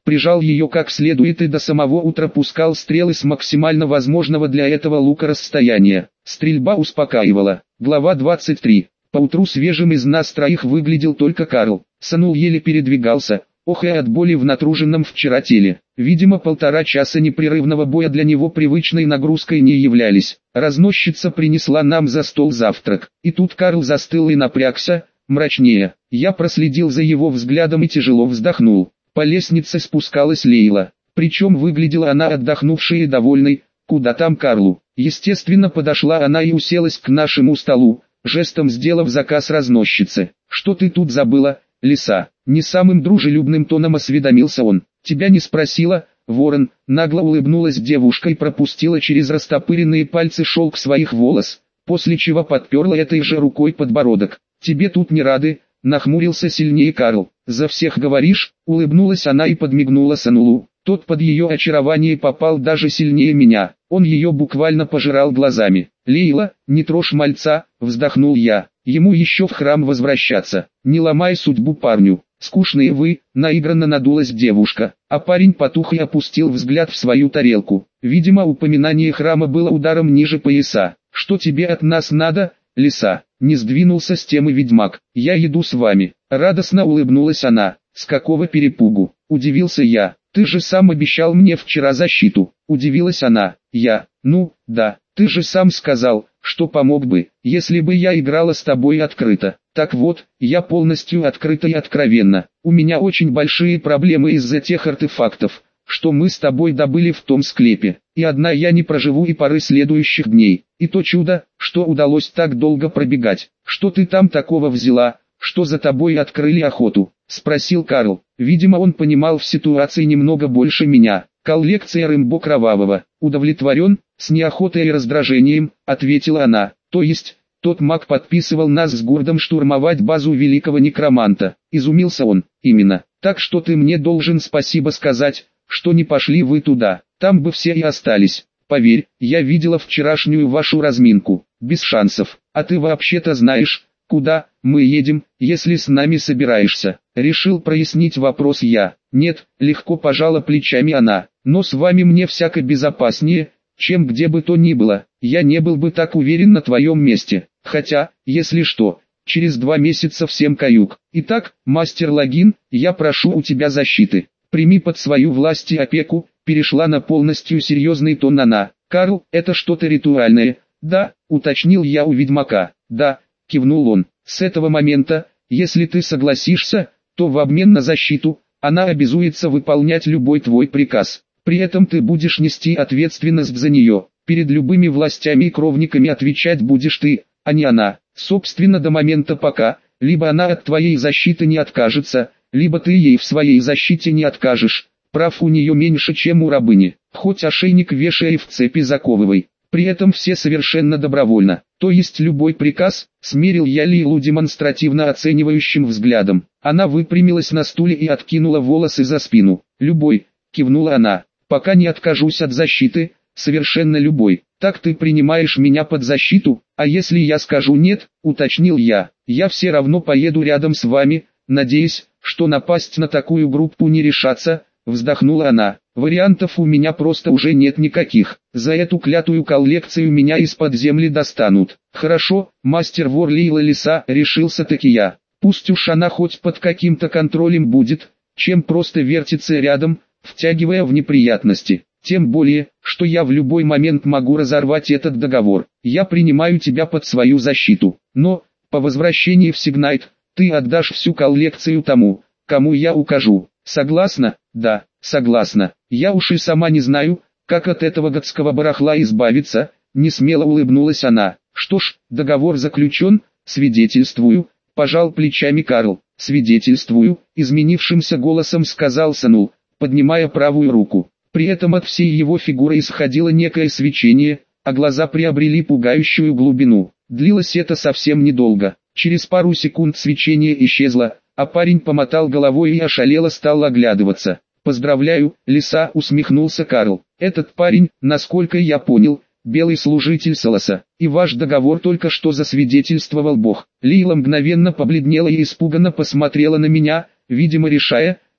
прижал ее как следует и до самого утра пускал стрелы с максимально возможного для этого лука расстояния. Стрельба успокаивала. Глава двадцать три. Поутру свежим из нас троих выглядел только Карл. Санул еле передвигался, охая от боли в натруженном вчера теле. Видимо, полтора часа непрерывного боя для него привычной нагрузкой не являлись. Разносчица принесла нам за стол завтрак. И тут Карл застыл и напрягся, мрачнее. Я проследил за его взглядом и тяжело вздохнул. По лестнице спускалась Лейла. Причем выглядела она отдохнувшей и довольной, куда там Карлу. Естественно, подошла она и уселась к нашему столу, жестом сделав заказ разносчице. «Что ты тут забыла, лиса?» Не самым дружелюбным тоном осведомился он. «Тебя не спросила, ворон?» Нагло улыбнулась девушка и пропустила через растопыренные пальцы шелк своих волос, после чего подперла этой же рукой подбородок. «Тебе тут не рады?» Нахмурился сильнее Карл. «За всех говоришь?» Улыбнулась она и подмигнула Санулу. Тот под ее очарование попал даже сильнее меня. Он ее буквально пожирал глазами. «Лейла, не трожь мальца», вздохнул я. «Ему еще в храм возвращаться. Не ломай судьбу парню. Скучные вы», наигранно надулась девушка. А парень потух и опустил взгляд в свою тарелку. Видимо, упоминание храма было ударом ниже пояса. «Что тебе от нас надо, лиса?» Не сдвинулся с темы ведьмак. «Я иду с вами». Радостно улыбнулась она. «С какого перепугу?» Удивился я. «Ты же сам обещал мне вчера защиту». Удивилась она. «Я? Ну, да. Ты же сам сказал, что помог бы, если бы я играла с тобой открыто. Так вот, я полностью открыта и откровенна. У меня очень большие проблемы из-за тех артефактов, что мы с тобой добыли в том склепе. И одна я не проживу и пары следующих дней. И то чудо, что удалось так долго пробегать. Что ты там такого взяла, что за тобой открыли охоту?» Спросил Карл. Видимо, он понимал в ситуации немного больше меня. «Коллекция Рэмбо Кровавого». «Удовлетворен?» С неохотой и раздражением, ответила она. «То есть, тот маг подписывал нас с Гурдом штурмовать базу великого некроманта». Изумился он. «Именно. Так что ты мне должен спасибо сказать, что не пошли вы туда. Там бы все и остались. Поверь, я видела вчерашнюю вашу разминку. Без шансов. А ты вообще-то знаешь, куда мы едем, если с нами собираешься?» Решил прояснить вопрос я. «Нет», легко пожала плечами она. «Но с вами мне всяко безопаснее, чем где бы то ни было. Я не был бы так уверен на твоем месте. Хотя, если что, через два месяца всем каюк. Итак, мастер Логин, я прошу у тебя защиты. Прими под свою власть и опеку». Перешла на полностью серьезный тон она. «Карл, это что-то ритуальное?» «Да», уточнил я у ведьмака. «Да», кивнул он. «С этого момента, если ты согласишься, то в обмен на защиту, она обязуется выполнять любой твой приказ. При этом ты будешь нести ответственность за нее. Перед любыми властями и кровниками отвечать будешь ты, а не она. Собственно, до момента пока, либо она от твоей защиты не откажется, либо ты ей в своей защите не откажешь. Прав у нее меньше, чем у рабыни. Хоть ошейник вешай и в цепи заковывай. При этом все совершенно добровольно. То есть любой приказ», смерил я Лейлу демонстративно оценивающим взглядом. Она выпрямилась на стуле и откинула волосы за спину. «Любой», кивнула она. «Пока не откажусь от защиты, совершенно любой. Так ты принимаешь меня под защиту? А если я скажу нет?» уточнил я. «Я все равно поеду рядом с вами, надеясь, что напасть на такую группу не решаться», вздохнула она. «Вариантов у меня просто уже нет никаких. За эту клятую коллекцию меня из-под земли достанут». «Хорошо, мастер-вор Лейла Лиса», решился-таки я. «Пусть уж она хоть под каким-то контролем будет, чем просто вертится рядом, втягивая в неприятности. Тем более, что я в любой момент могу разорвать этот договор. Я принимаю тебя под свою защиту. Но, по возвращении в Сигнайт, ты отдашь всю коллекцию тому, кому я укажу. Согласна?» «Да, согласна. Я уж и сама не знаю, как от этого гадского барахла избавиться», несмело улыбнулась она. «Что ж, договор заключен, свидетельствую», пожал плечами Карл. «Свидетельствую», изменившимся голосом сказал Санул, поднимая правую руку. При этом от всей его фигуры исходило некое свечение, а глаза приобрели пугающую глубину. Длилось это совсем недолго. Через пару секунд свечение исчезло, а парень помотал головой и ошалело стал оглядываться. «Поздравляю, лиса», усмехнулся Карл. «Этот парень, насколько я понял, белый служитель Солоса, и ваш договор только что засвидетельствовал Бог». Лейла мгновенно побледнела и испуганно посмотрела на меня, видимо решая,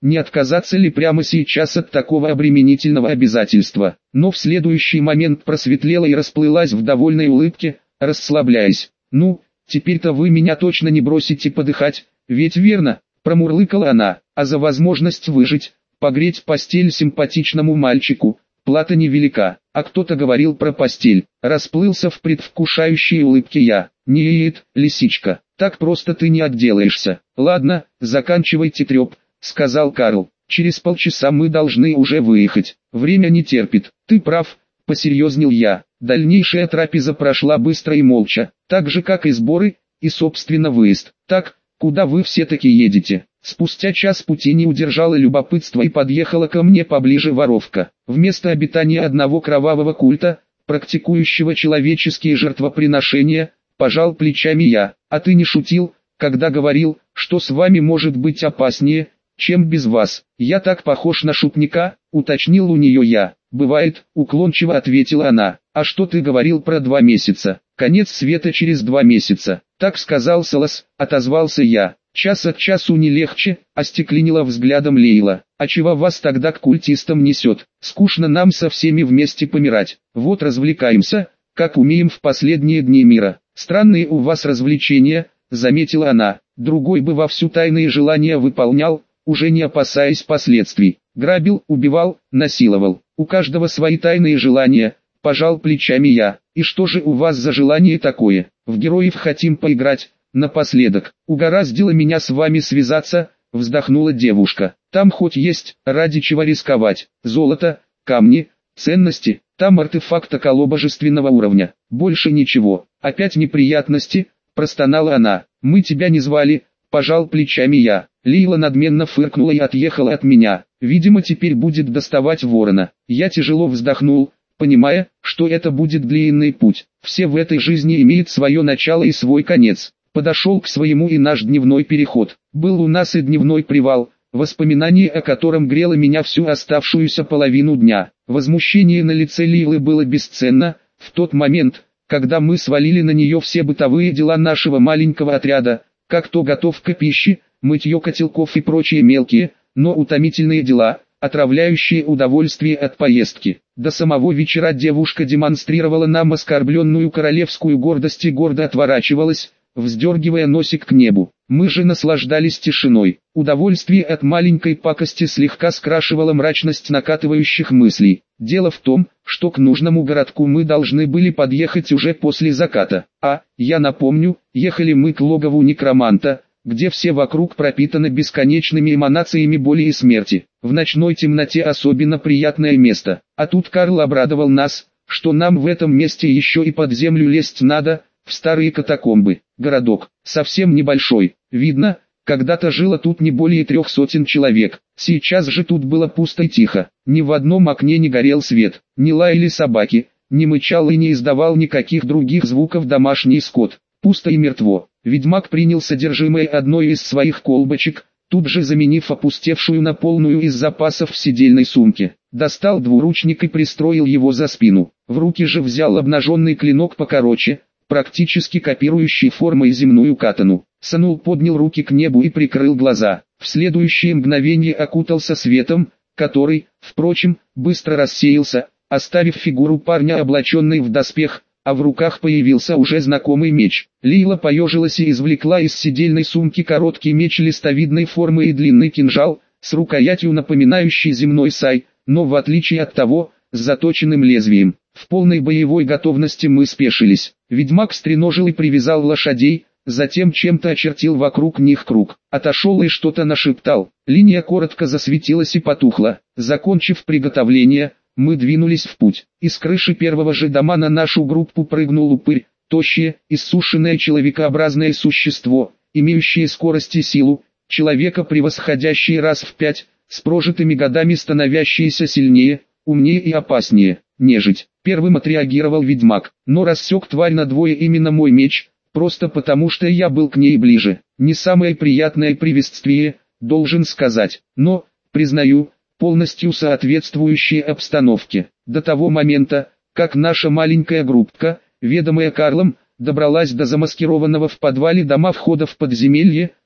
не отказаться ли прямо сейчас от такого обременительного обязательства. Но в следующий момент просветлела и расплылась в довольной улыбке, расслабляясь. «Ну, теперь-то вы меня точно не бросите подыхать, ведь верно?» – промурлыкала она. «А за возможность выжить, погреть постель симпатичному мальчику, плата невелика». А кто-то говорил про постель. Расплылся в предвкушающей улыбке я. «Нет, лисичка, так просто ты не отделаешься». «Ладно, заканчивайте треп», — сказал Карл. «Через полчаса мы должны уже выехать. Время не терпит». «Ты прав», — посерьезнел я. Дальнейшая трапеза прошла быстро и молча, так же как и сборы, и собственно выезд. «Так, куда вы все-таки едете?» Спустя час пути не удержало любопытство и подъехала ко мне поближе воровка. Вместо обитания одного кровавого культа, практикующего человеческие жертвоприношения, пожал плечами я. «А ты не шутил, когда говорил, что с вами может быть опаснее, чем без вас?» «Я так похож на шутника», — уточнил у нее я. «Бывает», — уклончиво ответила она. «А что ты говорил про два месяца?» «Конец света через два месяца», — так сказал Салас, — отозвался я. «Час от часу не легче», — остекленела взглядом Лейла. «А чего вас тогда к культистам несет? Скучно нам со всеми вместе помирать. Вот развлекаемся, как умеем в последние дни мира». «Странные у вас развлечения», — заметила она. «Другой бы вовсю тайные желания выполнял, уже не опасаясь последствий. Грабил, убивал, насиловал. У каждого свои тайные желания», — пожал плечами я. «И что же у вас за желание такое? В героев хотим поиграть». «Напоследок, угораздило меня с вами связаться», — вздохнула девушка. «Там хоть есть, ради чего рисковать. Золото, камни, ценности, там артефакт около божественного уровня. Больше ничего. Опять неприятности», — простонала она. «Мы тебя не звали», — пожал плечами я. Лейла надменно фыркнула и отъехала от меня. Видимо, теперь будет доставать ворона. Я тяжело вздохнул, понимая, что это будет длинный путь. Все в этой жизни имеют свое начало и свой конец. Подошел к своему и наш дневной переход. Был у нас и дневной привал, воспоминание о котором грело меня всю оставшуюся половину дня. Возмущение на лице Лилы было бесценно. В тот момент, когда мы свалили на нее все бытовые дела нашего маленького отряда, как то готовка пищи, мытье котелков и прочие мелкие, но утомительные дела, отравляющие удовольствие от поездки. До самого вечера девушка демонстрировала нам оскорбленную королевскую гордость и гордо отворачивалась, вздергивая носик к небу. Мы же наслаждались тишиной. Удовольствие от маленькой пакости слегка скрашивало мрачность накатывающих мыслей. Дело в том, что к нужному городку мы должны были подъехать уже после заката. А, я напомню, ехали мы к логову некроманта, где все вокруг пропитаны бесконечными эманациями боли и смерти. В ночной темноте особенно приятное место. А тут Карл обрадовал нас, что нам в этом месте еще и под землю лезть надо, в старые катакомбы. Городок, совсем небольшой. Видно, когда-то жило тут не более трех сотен человек. Сейчас же тут было пусто и тихо. Ни в одном окне не горел свет, не лаяли собаки, не мычал и не издавал никаких других звуков домашний скот. Пусто и мертво. Ведьмак принял содержимое одной из своих колбочек, тут же заменив опустевшую на полную из запасов в сидельной сумке. Достал двуручник и пристроил его за спину. В руки же взял обнаженный клинок покороче, практически копирующий формой земную катану. Санул поднял руки к небу и прикрыл глаза. В следующее мгновение окутался светом, который, впрочем, быстро рассеялся, оставив фигуру парня облаченной в доспех, а в руках появился уже знакомый меч. Лейла поежилась и извлекла из сидельной сумки короткий меч листовидной формы и длинный кинжал, с рукоятью напоминающей земной сай, но в отличие от того, с заточенным лезвием. В полной боевой готовности мы спешились. Ведьмак стреножил и привязал лошадей, затем чем-то очертил вокруг них круг. Отошел и что-то нашептал. Линия коротко засветилась и потухла. Закончив приготовление, мы двинулись в путь. Из крыши первого же дома на нашу группу прыгнул упырь, тощее, иссушенное человекообразное существо, имеющее скорость и силу, человека превосходящее раз в пять, с прожитыми годами становящееся сильнее, умнее и опаснее. Нежить. Первым отреагировал ведьмак, но рассек тварь надвое именно мой меч, просто потому что я был к ней ближе. Не самое приятное приветствие, должен сказать, но, признаю, полностью соответствующее обстановке. До того момента, как наша маленькая группка, ведомая Карлом, добралась до замаскированного в подвале дома входа в подземелье,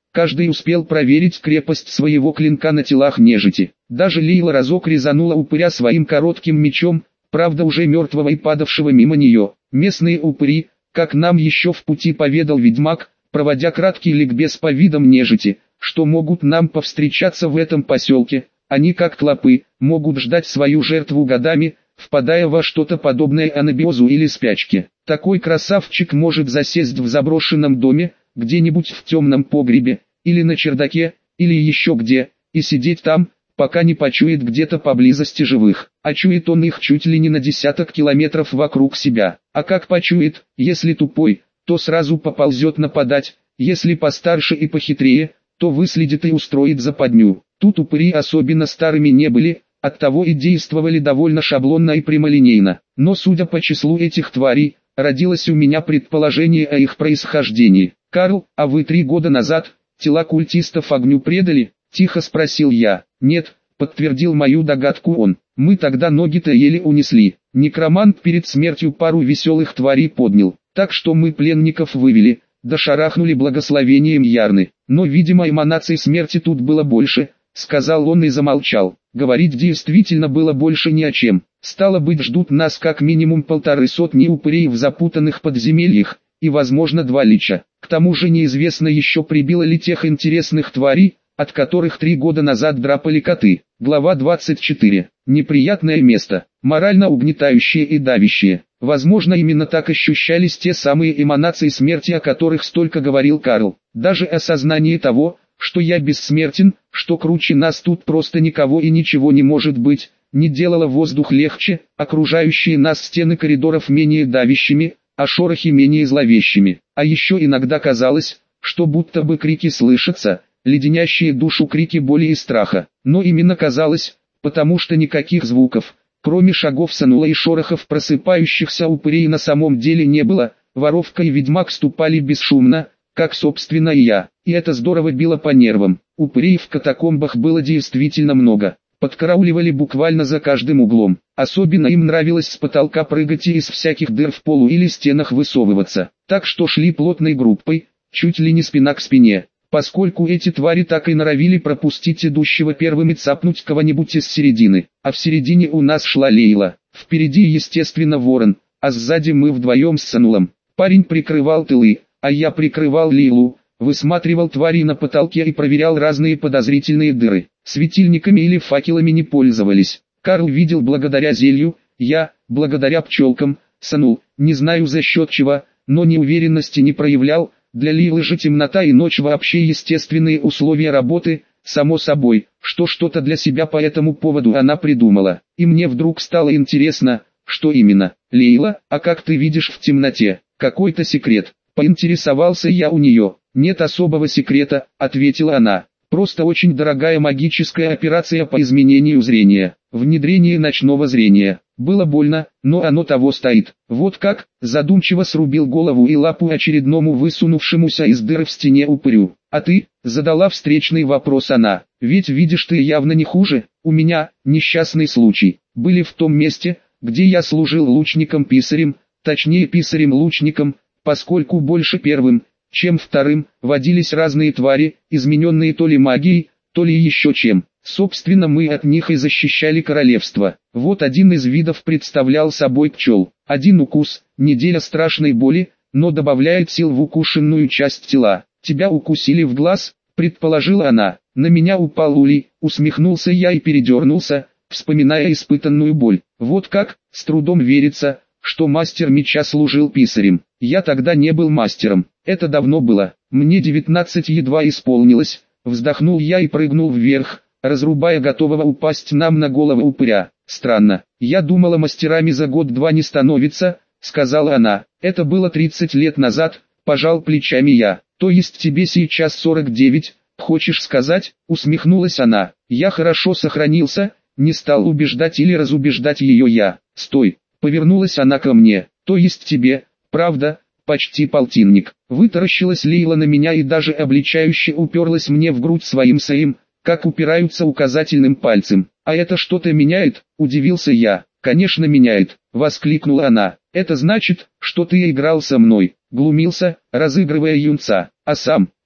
каждый успел проверить крепость своего клинка на телах нежити. Даже Лейла разок резанула упыря своим коротким мечом, правда уже мертвого и падавшего мимо нее. Местные упыри, как нам еще в пути поведал ведьмак, проводя краткий ликбез по видам нежити, что могут нам повстречаться в этом поселке, они как клопы, могут ждать свою жертву годами, впадая во что-то подобное анабиозу или спячке. Такой красавчик может засесть в заброшенном доме, где-нибудь в темном погребе, или на чердаке, или еще где, и сидеть там, пока не почует где-то поблизости живых. А чует он их чуть ли не на десяток километров вокруг себя. А как почует, если тупой, то сразу поползет нападать, если постарше и похитрее, то выследит и устроит западню. Тут упыри особенно старыми не были, оттого и действовали довольно шаблонно и прямолинейно. Но судя по числу этих тварей, родилось у меня предположение о их происхождении. «Карл, а вы три года назад тела культистов огню предали?» – тихо спросил я. «Нет», – подтвердил мою догадку он. «Мы тогда ноги-то еле унесли. Некромант перед смертью пару веселых тварей поднял, так что мы пленников вывели, да шарахнули благословением Ярны. Но, видимо, эманаций смерти тут было больше», – сказал он и замолчал. Говорить действительно было больше ни о чем. Стало быть, ждут нас как минимум полторы сотни упырей в запутанных подземельях, и возможно два лича. К тому же неизвестно еще, прибило ли тех интересных тварей, от которых три года назад драпали коты. Глава двадцать четыре. Неприятное место, морально угнетающее и давящее. Возможно, именно так ощущались те самые эманации смерти, о которых столько говорил Карл. Даже осознание того, что я бессмертен, что круче нас тут просто никого и ничего не может быть, не делало воздух легче, окружающие нас стены коридоров менее давящими, а шорохи менее зловещими. А еще иногда казалось, что будто бы крики слышатся, леденящие душу крики боли и страха. Но именно казалось, потому что никаких звуков, кроме шагов Санула и шорохов просыпающихся упырей, на самом деле не было. Воровка и ведьмак ступали бесшумно, как собственно и я, и это здорово било по нервам. Упырей в катакомбах было действительно много. Подкарауливали буквально за каждым углом. Особенно им нравилось с потолка прыгать и из всяких дыр в полу или стенах высовываться. Так что шли плотной группой, чуть ли не спина к спине. Поскольку эти твари так и норовили пропустить идущего первым и цапнуть кого-нибудь из середины. А в середине у нас шла Лейла. Впереди, естественно, Ворон, а сзади мы вдвоем с Санулом. Парень прикрывал тылы, а я прикрывал Лейлу, высматривал тварей на потолке и проверял разные подозрительные дыры. Светильниками или факелами не пользовались. Карл видел благодаря зелью, я, благодаря пчелкам. Санул, не знаю за счет чего, но неуверенности не проявлял. Для Лейлы же темнота и ночь вообще естественные условия работы, само собой, что что-то для себя по этому поводу она придумала. И мне вдруг стало интересно, что именно. «Лейла, а как ты видишь в темноте? Какой-то секрет?» Поинтересовался я у нее. «Нет особого секрета», — ответила она. «Просто очень дорогая магическая операция по изменению зрения. Внедрение ночного зрения. Было больно, но оно того стоит». «Вот как?» — задумчиво срубил голову и лапу очередному высунувшемуся из дыры в стене упырю. «А ты?» — задала встречный вопрос она. «Ведь видишь, ты явно не хуже. У меня несчастный случай. Были в том месте, где я служил лучником-писарем, точнее писарем-лучником, поскольку больше первым, чем вторым, водились разные твари, измененные то ли магией, то ли еще чем. Собственно, мы от них и защищали королевство. Вот один из видов представлял собой пчел. Один укус, неделя страшной боли, но добавляет сил в укушенную часть тела. Тебя укусили в глаз, предположила она. На меня упал улей, усмехнулся я и передернулся, вспоминая испытанную боль. Вот как, с трудом верится, что мастер меча служил писарем. Я тогда не был мастером, это давно было. Мне девятнадцать едва исполнилось, вздохнул я и прыгнул вверх, разрубая готового упасть нам на голову упыря. Странно, я думала, мастерами за год-два не становится, сказала она. Это было тридцать лет назад, пожал плечами я. То есть тебе сейчас сорок девять, хочешь сказать, усмехнулась она. Я хорошо сохранился, не стал убеждать или разубеждать ее я. Стой, повернулась она ко мне. То есть тебе, правда, почти полтинник. Вытаращилась Лейла на меня и даже обличающе уперлась мне в грудь своим своим, как упираются указательным пальцем. «А это что-то меняет?» – удивился я. «Конечно меняет», – воскликнула она. «Это значит, что ты играл со мной, глумился, разыгрывая юнца, а сам,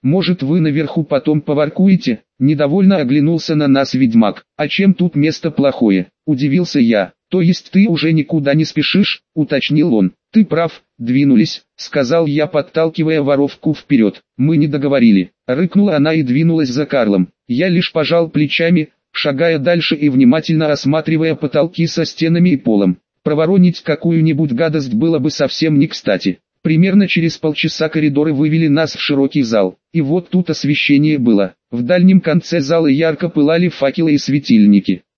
Может, вы наверху потом поворкуете? Недовольно оглянулся на нас ведьмак. А чем тут место плохое? Удивился я. То есть ты уже никуда не спешишь? Уточнил он. Ты прав, двинулись, сказал я, подталкивая воровку вперед. Мы не договорили. Рыкнула она и двинулась за Карлом. Я лишь пожал плечами, шагая дальше и внимательно осматривая потолки со стенами и полом. Проворонить какую-нибудь гадость было бы совсем не кстати. Примерно через полчаса коридоры вывели нас в широкий зал. И вот тут освещение было. В дальнем конце зала ярко пылали факелы и светильники.